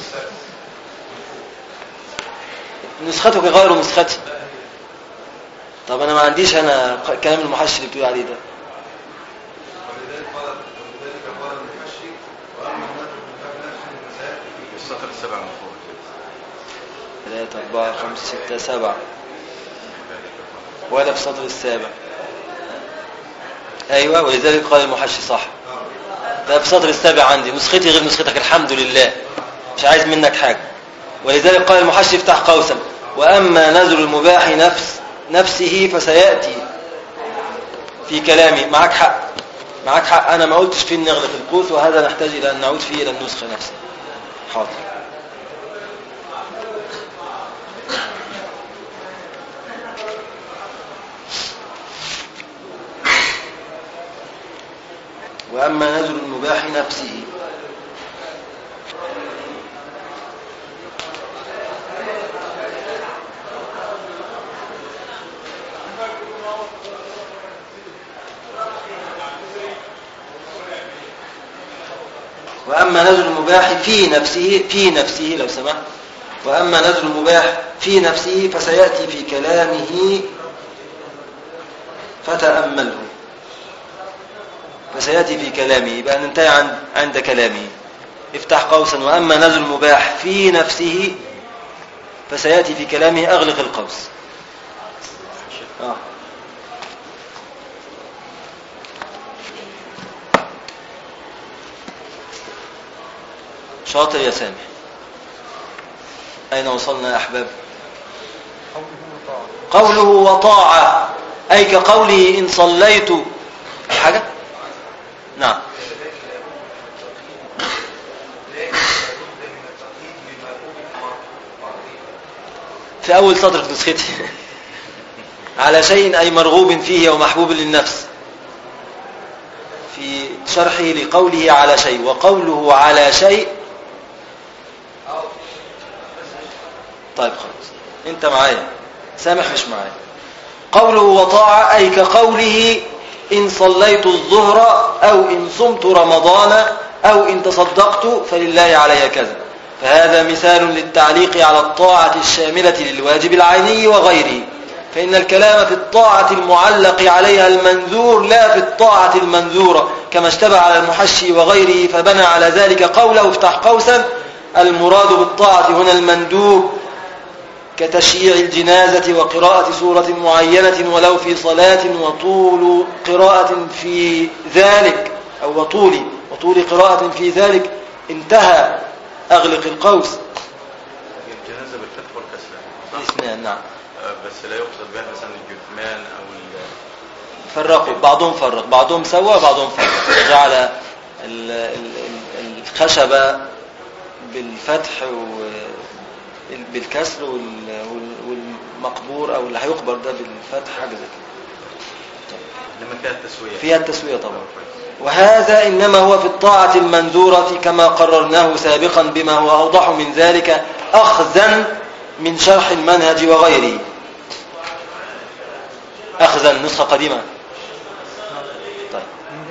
نسختك غير نسختي. طب أنا ما عنديش أنا كلام المحشي اللي بتقول عليه ده. السطر السبع من فوق 3 4 5 6 7 ولا في السطر السابع. أيوة ولذلك قال المحشي صح. ده في السطر السابع عندي. نسختي غير نسختك الحمد لله مش عايز منك حاجة. ولذلك قال المحشي افتح قوسا وأما نذر المباح نفسه فسيأتي في كلامي. معك حق أنا ما قلتش فين نغلق القوس، وهذا نحتاج إلى أن نعود فيه إلى النسخة نفسها. حاضر. وأما نذر المباح نفسه. وأما نذر المباح في نفسه لو سمحت. وأما نذر المباح في نفسه فسيأتي في كلامه فتأمله. فسيأتي في كلامه يبقى ننتهي عند كلامه. افتح قوسا وأما نذر المباح في نفسه فسيأتي في كلامه أغلق القوس. شاطر يا سامح. أين وصلنا يا أحباب؟ قوله وطاعة أي كقوله إن صليت حاجة. نعم. في أول سطر في نسختي على شيء أي مرغوب فيه ومحبوب للنفس، في شرحه لقوله على شيء. وقوله على شيء طيب خلاص انت معايا، سامح مش معايا. قوله وطاعة أي كقوله إن صليت الظهر أو إن صمت رمضان أو إن تصدقت فلله علي كذا. فهذا مثال للتعليق على الطاعة الشاملة للواجب العيني وغيره، فإن الكلام في الطاعة المعلق عليها المنذور لا في الطاعة المنذورة، كما اشتبه على المحشي وغيره فبنى على ذلك قوله افتح قوسا المراد بالطاعة هنا المندوب كتشييع الجنازة وقراءة سورة معينة ولو في صلاة وطول قراءة في ذلك أو وطول قراءة في ذلك انتهى أغلق القوس. الجنازة بالفتح والكسر الاثنان نعم، بس لا يقصد بها مثلا الجثمان أو فرقوا بعضهم فرق بعضهم سوى بعضهم فرق، جعل الخشبة بالفتح بالكسر والمقبور أو اللي هيقبر ده بالفتح حاجة زي كده. لما فيها التسوية طبعا. وهذا إنما هو في الطاعة المنذورة كما قررناه سابقا بما هو أوضح من ذلك أخذا من شرح المنهج وغيره. أخذا نسخة قديمة. طيب.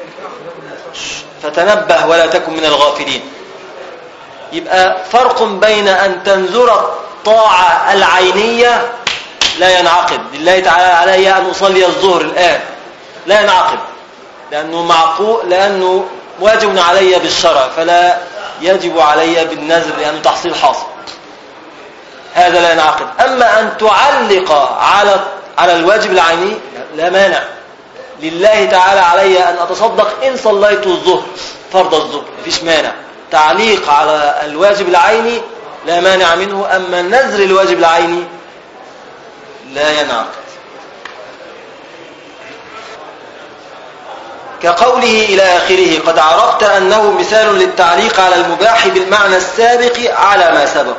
فتنبه ولا تكن من الغافلين. يبقى فرق بين أن تنذر الطاعة العينية لا ينعقد لله تعالى علي أن أصلي الظهر الآن، لا ينعقد لأنه واجب علي بالشرع، فلا يجب علي بالنذر لأنه تحصيل حاصل، هذا لا ينعقد. أما أن تعلق على الواجب العيني لا مانع، لله تعالى علي أن أتصدق إن صليت الظهر فرض الظهر مفيش مانع، تعليق على الواجب العيني لا مانع منه. أما نذر الواجب العيني لا ينعقد. كقوله إلى آخره قد عرفت أنه مثال للتعليق على المباح بالمعنى السابق على ما سبق.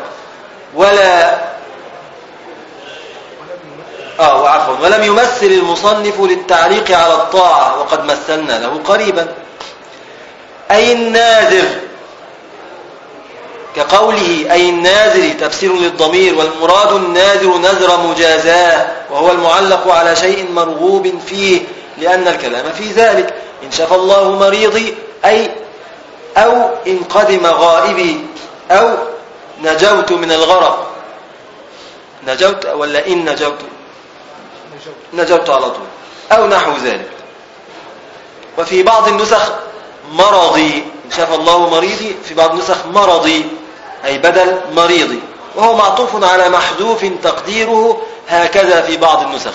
ولم يمثل المصنف للتعليق على الطاعة وقد مثلنا له قريبا. أي الناذر كقوله أي الناذر تفسير للضمير، والمراد الناذر نذر مجازاه وهو المعلق على شيء مرغوب فيه، لأن الكلام في ذلك إن شفى الله مريضي أو إن قدم غائبي أو نجوت من الغرق. نجوت ولا إن نجوت على طول أو نحو ذلك. وفي بعض النسخ مرضي إن شفى الله مريضي، في بعض النسخ مرضي أي بدل مريضي، وهو معطوف على محذوف تقديره هكذا في بعض النسخ.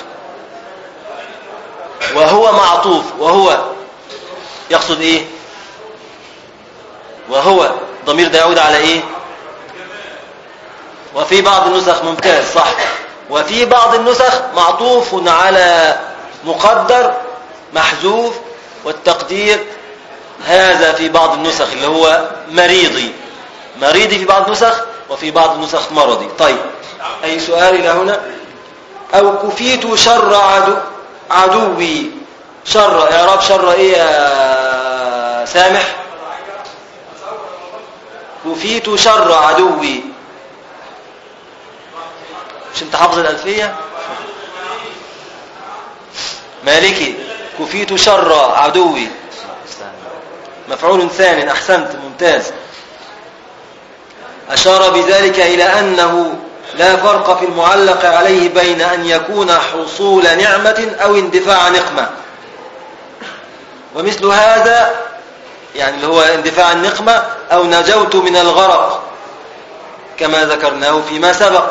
وهو معطوف وهو يقصد إيه؟ وهو ضمير ده يعود على إيه؟ وفي بعض النسخ ممتاز صح، وفي بعض النسخ معطوف على مقدر محذوف والتقدير هذا في بعض النسخ اللي هو مريضي في بعض النسخ، وفي بعض النسخ مرضي. طيب أي سؤال إلى هنا؟ أو كفيت شر عدوي. شر إعراب شر إيه يا سامح. كفيت شر عدوي. مش انت حافظ الألفية؟ مالكي. كفيت شر عدوي. مفعول ثان. أحسنت، ممتاز. أشار بذلك إلى أنه لا فرق في المعلق عليه بين أن يكون حصول نعمة أو اندفاع نقمة، ومثل هذا يعني اللي هو اندفاع النقمة أو نجوت من الغرق كما ذكرناه فيما سبق.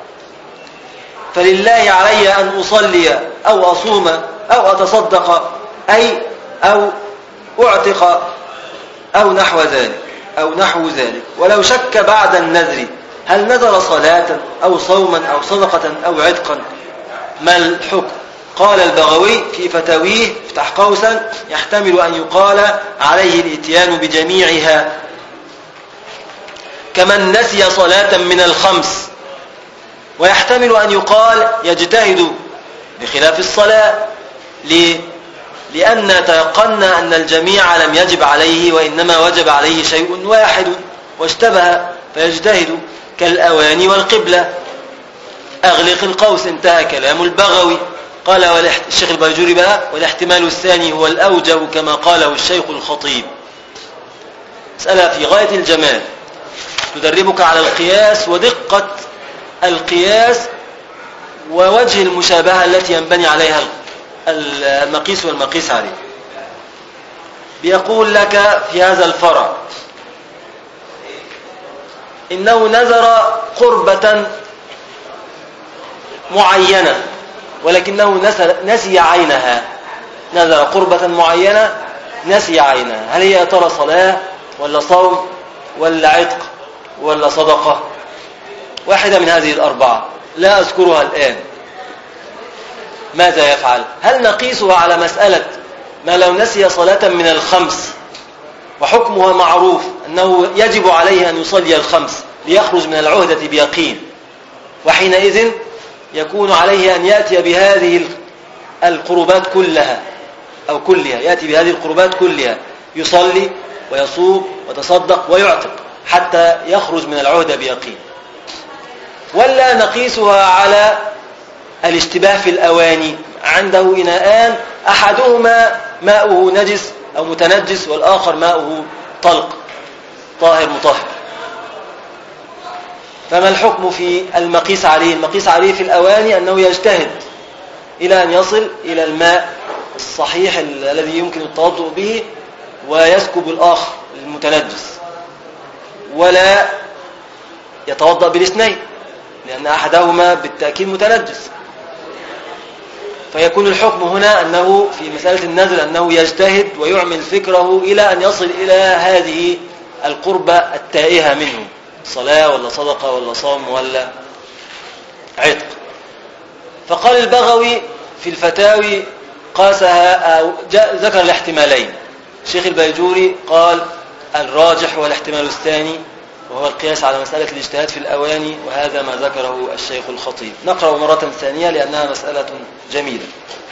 فلله علي أن أصلي أو أصوم أو أتصدق أو أعتق أو نحو ذلك. ولو شك بعد النذر هل نذر صلاة أو صوما أو صدقة أو عتقا ما الحكم؟ قال البغوي في فتاويه افتح قوسا: يحتمل أن يقال عليه الإتيان بجميعها كمن نسي صلاة من الخمس، ويحتمل أن يقال يجتهد بخلاف الصلاة. ليه؟ لأن تيقنا أن الجميع لم يجب عليه وإنما وجب عليه شيء واحد واشتبه فيجتهد كالأواني والقبلة. أغلق القوس. انتهى كلام البغوي. قال الشيخ البيجوري بقى: والاحتمال الثاني هو الأوجه كما قاله الشيخ الخطيب. مسألة في غاية الجمال تدربك على القياس ودقة القياس ووجه المشابهة التي ينبني عليها المقيس والمقيس عليه. بيقول لك في هذا الفرع: إنه نذر قربة معينة ولكنه نسي عينها. نذر قربة معينة نسي عينها. هل هي يا ترى صلاة ولا صوم ولا عتق ولا صدقة؟ واحدة من هذه الأربعة لا أذكرها الآن. ماذا يفعل؟ هل نقيسها على مسألة ما لو نسي صلاة من الخمس وحكمها معروف أنه يجب عليه أن يصلي الخمس ليخرج من العهدة بيقين، وحينئذ يكون عليه أن يأتي بهذه القربات كلها أو كلها، يأتي بهذه القربات كلها، يصلي ويصوم ويتصدق ويعتق حتى يخرج من العهدة بيقين؟ ولا نقيسها على الاشتباه في الأواني؟ عنده إناءان أحدهما ماؤه نجس أو متنجس والآخر ماؤه طلق طاهر مطهر، فما الحكم في المقيس عليه؟ المقيس عليه في الأواني أنه يجتهد إلى أن يصل إلى الماء الصحيح الذي يمكن التوضؤ به ويسكب الآخر المتنجس، ولا يتوضأ بالاثنين لأن أحدهما بالتأكيد متنجس. فيكون الحكم هنا أنه في مسألة النذر أنه يجتهد ويعمل فكره إلى أن يصل إلى هذه القربة التائهة منه، صلاة ولا صدقة ولا صوم ولا عتق. فقال البغوي في الفتاوي قاسها أو ذكر الاحتمالين. الشيخ البيجوري قال الراجح هو الاحتمال الثاني وهو القياس على مسألة الاجتهاد في الأواني، وهذا ما ذكره الشيخ الخطيب. نقرأ مرة ثانية لأنها مسألة جميلة.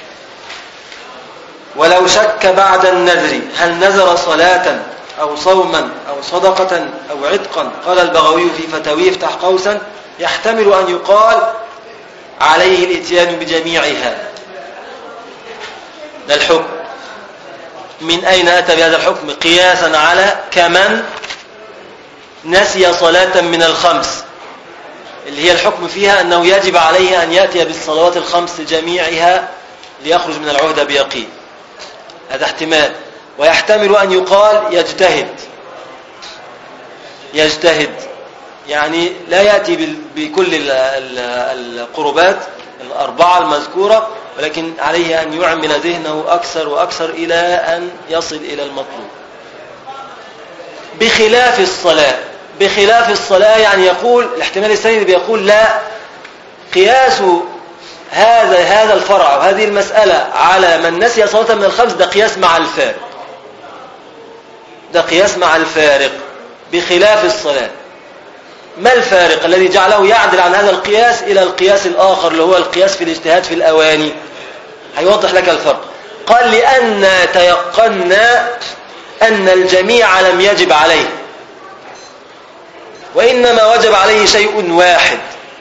ولو شك بعد النذر هل نذر صلاة أو صوما أو صدقة أو عتقا، قال البغوي في فتاويه افتح قوسا: يحتمل أن يقال عليه الإتيان بجميعها. ده الحكم. من أين أتى بهذا الحكم؟ قياسا على كمن نسي صلاة من الخمس، اللي هي الحكم فيها أنه يجب عليه أن يأتي بالصلوات الخمس جميعها ليخرج من العهدة بيقين. هذا احتمال. ويحتمل أن يقال يجتهد يعني لا يأتي بكل القربات الأربعة المذكورة، ولكن عليه أن يعمل ذهنه أكثر وأكثر إلى أن يصل إلى المطلوب. بخلاف الصلاة يعني يقول الاحتمال الثاني بيقول لا، قياس هذا الفرع وهذه المسألة على من نسي صلاة من الخمس ده قياس مع الفارق. بخلاف الصلاة. ما الفارق الذي جعله يعدل عن هذا القياس إلى القياس الآخر اللي هو القياس في الاجتهاد في الأواني؟ هيوضح لك الفرق. قال: لأن تيقنا أن الجميع لم يجب عليه، وإنما وجب عليه شيء واحد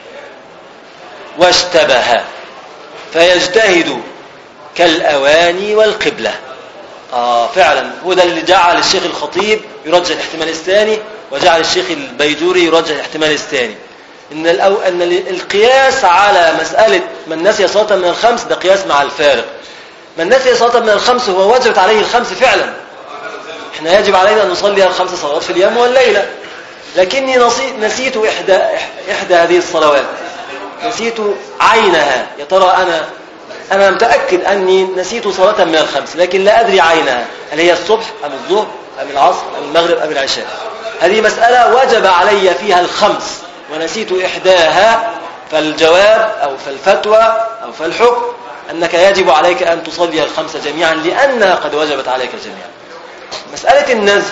واشتبه فيجتهد كالأواني والقبلة. فعلا هو ده اللي جعل الشيخ الخطيب يرجح الاحتمال الثاني، وجعل الشيخ البيجوري يرجح الاحتمال الثاني، أن القياس على مسألة من نسي صلاة من الخمس ده قياس مع الفارق. من نسي صلاة من الخمس هو وجبت عليه الخمس فعلا، احنا يجب علينا أن نصلي 5 صلوات في اليوم والليلة، لكني نسيت إحدى هذه الصلوات، نسيت عينها. يا ترى أنا متأكد أني نسيت صلاة من الخمس، لكن لا أدري عينها، هل هي الصبح أم الظهر أم العصر أم المغرب أم العشاء. هذه مسألة وجب علي فيها الخمس ونسيت إحداها، فالجواب أو فالفتوى أو فالحكم أنك يجب عليك أن تصلي الخمس جميعا لأنها قد وجبت عليك جميعا. مسألة النذر،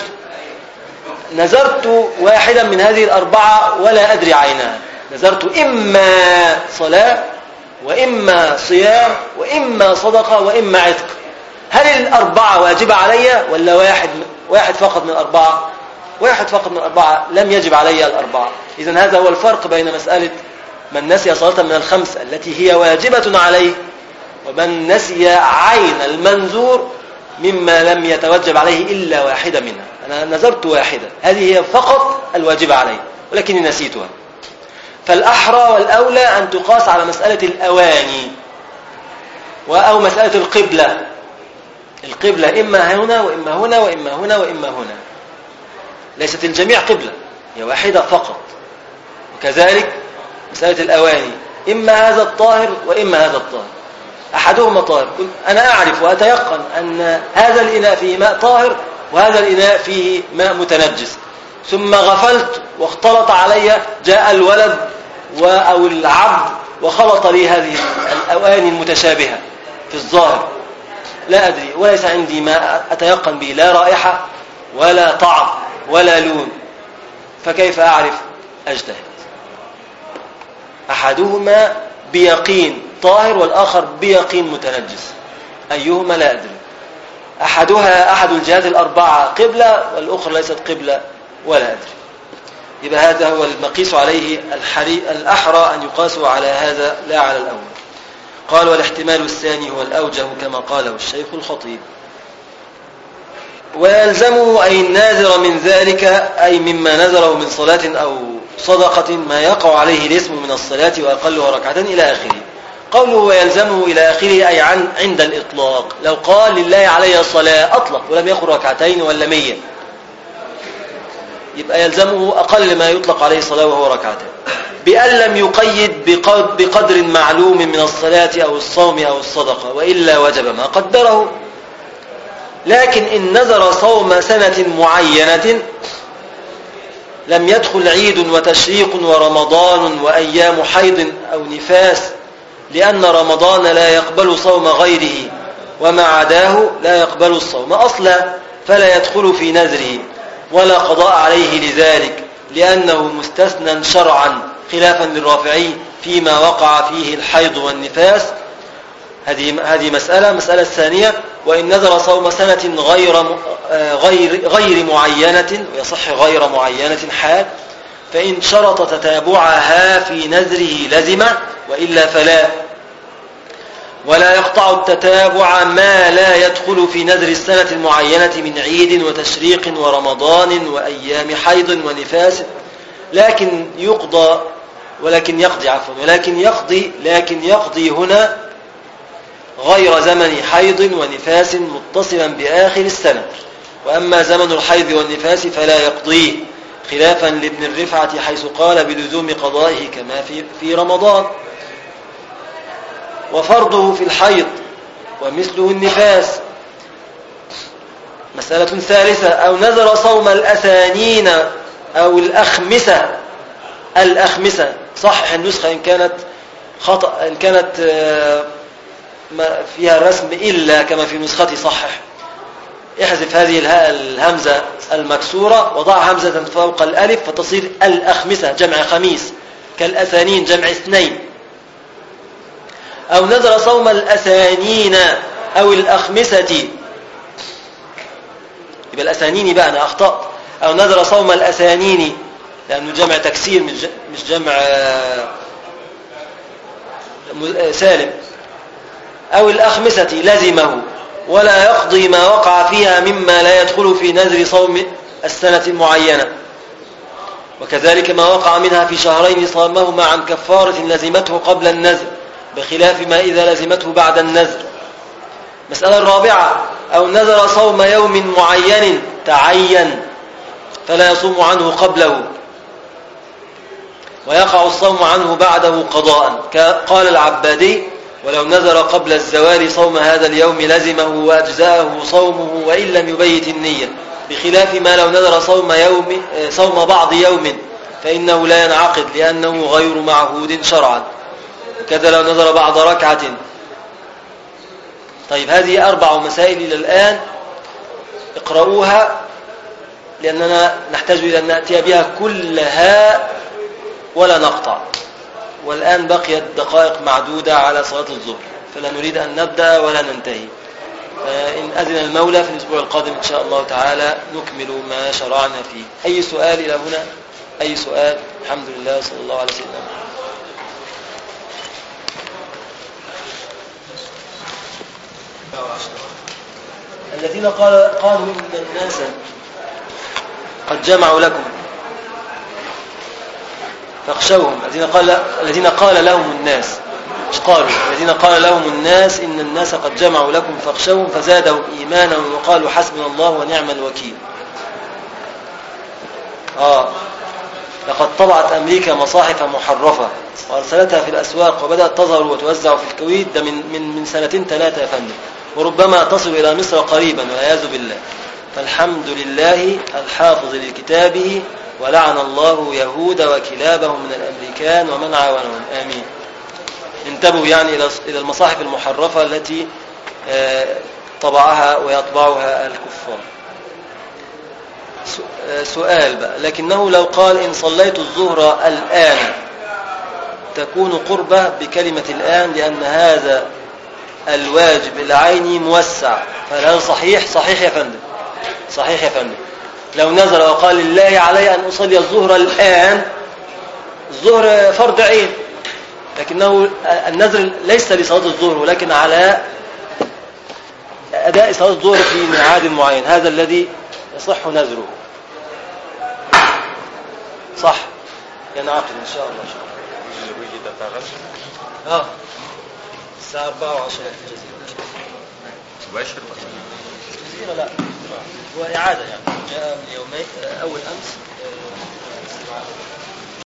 نذرت واحدا من هذه الأربعة ولا أدري عينها، نذرت إما صلاة وإما صيام وإما صدقة وإما عتق، هل الأربعة واجبة علي ولا واحد فقط من الأربعة؟ واحد فقط من الأربعة لم يجب علي الأربعة. إذن هذا هو الفرق بين مسألة من نسي صلاة من الخمس التي هي واجبة عليه، ومن نسي عين المنذور مما لم يتوجب عليه إلا واحدة منها. أنا نذرت واحدة، هذه هي فقط الواجبة علي ولكني نسيتها. فالأحرى والأولى أن تقاس على مسألة الأواني أو مسألة القبلة. القبلة إما هنا وإما هنا وإما هنا وإما هنا، ليست الجميع قبلة، هي واحدة فقط. وكذلك مسألة الأواني، إما هذا الطاهر وإما هذا الطاهر، أحدهما طاهر. أنا أعرف وأتيقن أن هذا الإناء فيه ماء طاهر وهذا الإناء فيه ماء متنجس، ثم غفلت واختلط علي، جاء الولد أو العبد وخلط لي هذه الأواني المتشابهة في الظاهر، لا أدري وليس عندي ما أتيقن به، لا رائحة ولا طعم ولا لون، فكيف أعرف؟ أجتهد. أحدهما بيقين طاهر والآخر بيقين متنجس، أيهما لا أدري. أحد الجهات الأربعة قبلة والأخرى ليست قبلة ولا أدري. يبقى هذا هو المقيس عليه، الأحرى أن يقاسوا على هذا لا على الأول. قال والاحتمال الثاني هو الأوجه كما قاله الشيخ الخطيب. ويلزمه أي الناذر من ذلك، أي مما نذره من صلاة أو صدقة، ما يقع عليه الاسم من الصلاة وأقلها ركعتين إلى آخره. قوله ويلزمه إلى آخره أي عند الإطلاق، لو قال لله علي صلاة أطلق ولم يقل ركعتين ولا 100، يبقى يلزمه أقل ما يطلق عليه صلاة وهو ركعتين، بأن لم يقيد بقدر معلوم من الصلاة أو الصوم أو الصدقة، وإلا وجب ما قدره. لكن إن نذر صوم سنة معينة لم يدخل عيد وتشريق ورمضان وأيام حيض أو نفاس، لأن رمضان لا يقبل صوم غيره وما عداه لا يقبل الصوم أصلا، فلا يدخل في نذره ولا قضاء عليه لذلك، لأنه مستثنى شرعا خلافا للرافعي فيما وقع فيه الحيض والنفاس. هذه مسألة الثانية. وإن نذر صوم سنة غير معينة، ويصح غير معينة حال، فإن شرط تتابعها في نذره لزم، وإلا فلا. ولا يقطع التتابع ما لا يدخل في نذر السنة المعينة من عيد وتشريق ورمضان وأيام حيض ونفاس، لكن يقضي هنا غير زمن حيض ونفاس متصلا بآخر السنة، وأما زمن الحيض والنفاس فلا يقضيه، خلافا لابن الرفعة حيث قال بلزوم قضائه كما في رمضان. وفرضه في الحيض ومثله النفاس. مسألة ثالثة. أو نذر صوم الأثانين أو الأخمسة، صحح النسخة إن كانت خطأ، إن كانت فيها الرسم إلا كما في نسختي صحح، احذف هذه الهمزة المكسورة وضع همزة فوق الألف فتصير الأخمسة جمع خميس، كالأثانين جمع اثنين. أو نذر صوم الأثانين أو الأخمسة يبقى الأسانين بقى أنا أخطأت، أو نذر صوم الأسانين لأنه جمع تكسير مش جمع سالم، أو الأخمسة لزمه ولا يقضي ما وقع فيها مما لا يدخل في نذر صوم السنة المعينة، وكذلك ما وقع منها في شهرين صامهما عن كفارة لزمته قبل النذر بخلاف ما إذا لزمته بعد النذر. مسألة الرابعة أو نذر صوم يوم معين تعين فلا يصوم عنه قبله ويقع الصوم عنه بعده قضاء، قال العبادي ولو نذر قبل الزوال صوم هذا اليوم لزمه وأجزاءه صومه وإن لم يبيت النية، بخلاف ما لو نذر صوم بعض يوم فإنه لا ينعقد لأنه غير معهود شرعا، وكذا لو نذر بعض ركعة. طيب هذه 4 مسائل إلى الآن اقرأوها لأننا نحتاج إلى أن نأتي بها كلها ولا نقطع، والآن بقيت دقائق معدودة على صلاة الظهر فلا نريد أن نبدأ ولا ننتهي. إن أذن المولى في الأسبوع القادم إن شاء الله تعالى نكمل ما شرعنا فيه. أي سؤال إلى هنا؟ أي سؤال؟ الحمد لله صلى الله عليه وسلم. الذين قالوا إن الناس قد جمعوا لكم فاخشوهم، الذين قال لهم الناس مش قالوا، الذين قال لهم الناس إن الناس قد جمعوا لكم فاخشوهم فزادهم إيمانا وقالوا حسبنا الله ونعم الوكيل. لقد طبعت أمريكا مصاحف محرفة وأرسلتها في الأسواق وبدأت تظهر وتوزع في الكويت، ده من 2-3 يا فندم، وربما تصل إلى مصر قريبا والعياذ بالله. فالحمد لله الحافظ لكتابه، ولعن الله يهود وكلابهم من الأمريكان ومن عاونهم، آمين. انتبهوا يعني إلى المصاحف المحرفة التي طبعها ويطبعها الكفار. سؤال بقى، لكنه لو قال إن صليت الظهر الآن تكون قربة بكلمة الآن لأن هذا الواجب العيني موسع، فهل صحيح؟ صحيح يا فندم، صحيح يا فندم. لو نزل وقال لله علي أن أصلي الظهر الآن، الظهر فرض عين، لكنه النذر ليس لصلاة الظهر ولكن على أداء صلاة الظهر في ميعاد معين، هذا الذي يصح نذره. صح، ينعقد إن شاء الله. الساعة 4:10 في الجزيرة. مباشر الجزيرة لا، هو إعادة يعني، جاء من يومين أول أمس.